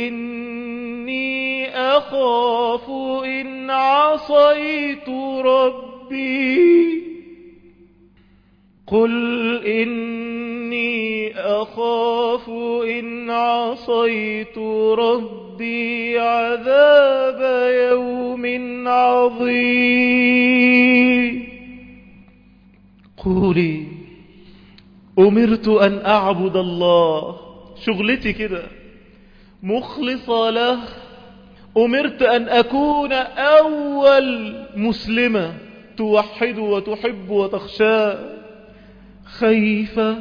إني أخاف إن عصيت ربي قل إني أخاف إن عصيت ربي عذاب يوم عظيم. قولي أمرت أن أعبد الله، شغلتي كده مخلصة له. أمرت أن أكون أول مسلمة توحد وتحب وتخشى. خايفة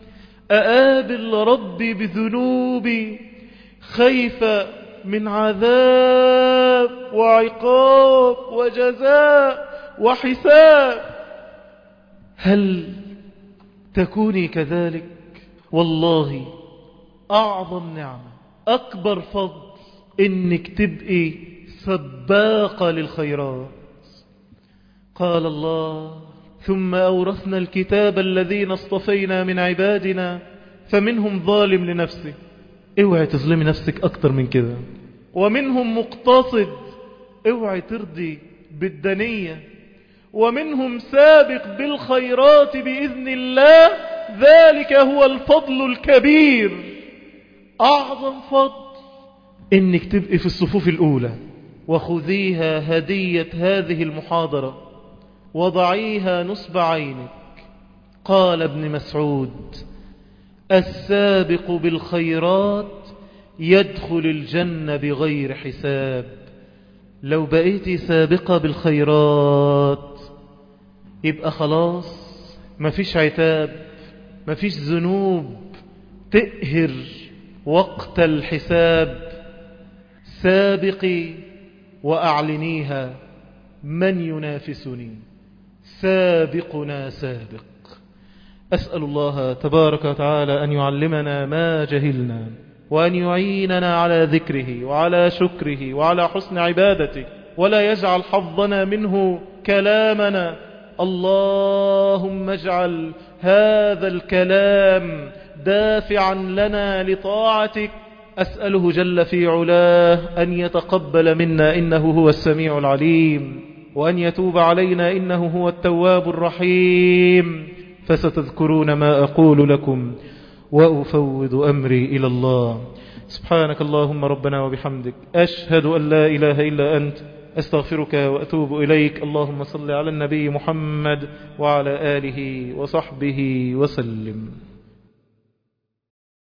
أقابل ربي بذنوبي، خايفة من عذاب وعقاب وجزاء وحساب. هل تكوني كذلك؟ والله أعظم نعمة، أكبر فضل، إنك تبقي سباقة للخيرات. قال الله: ثم أورثنا الكتاب الذين اصطفينا من عبادنا فمنهم ظالم لنفسه. اوعي تظلمي نفسك أكتر من كده. ومنهم مقتصد، اوعي ترضي بالدنية. ومنهم سابق بالخيرات بإذن الله، ذلك هو الفضل الكبير. أعظم فضل إنك تبقي في الصفوف الأولى. وخذيها هدية هذه المحاضرة وضعيها نصب عينك. قال ابن مسعود: السابق بالخيرات يدخل الجنة بغير حساب. لو بقيتي سابقة بالخيرات يبقى خلاص مفيش عتاب، مفيش ذنوب تقهر وقت الحساب. سابقي وأعلنيها: من ينافسني؟ سابقنا سابق. أسأل الله تبارك وتعالى أن يعلمنا ما جهلنا، وأن يعيننا على ذكره وعلى شكره وعلى حسن عبادته، ولا يجعل حظنا منه كلامنا. اللهم اجعل هذا الكلام دافعا لنا لطاعتك. أسأله جل في علاه أن يتقبل منا إنه هو السميع العليم، وأن يتوب علينا إنه هو التواب الرحيم. فستذكرون ما أقول لكم وأفوض أمري إلى الله. سبحانك اللهم ربنا وبحمدك، أشهد أن لا إله إلا أنت، أستغفرك وأتوب إليك. اللهم صل على النبي محمد وعلى آله وصحبه وسلم.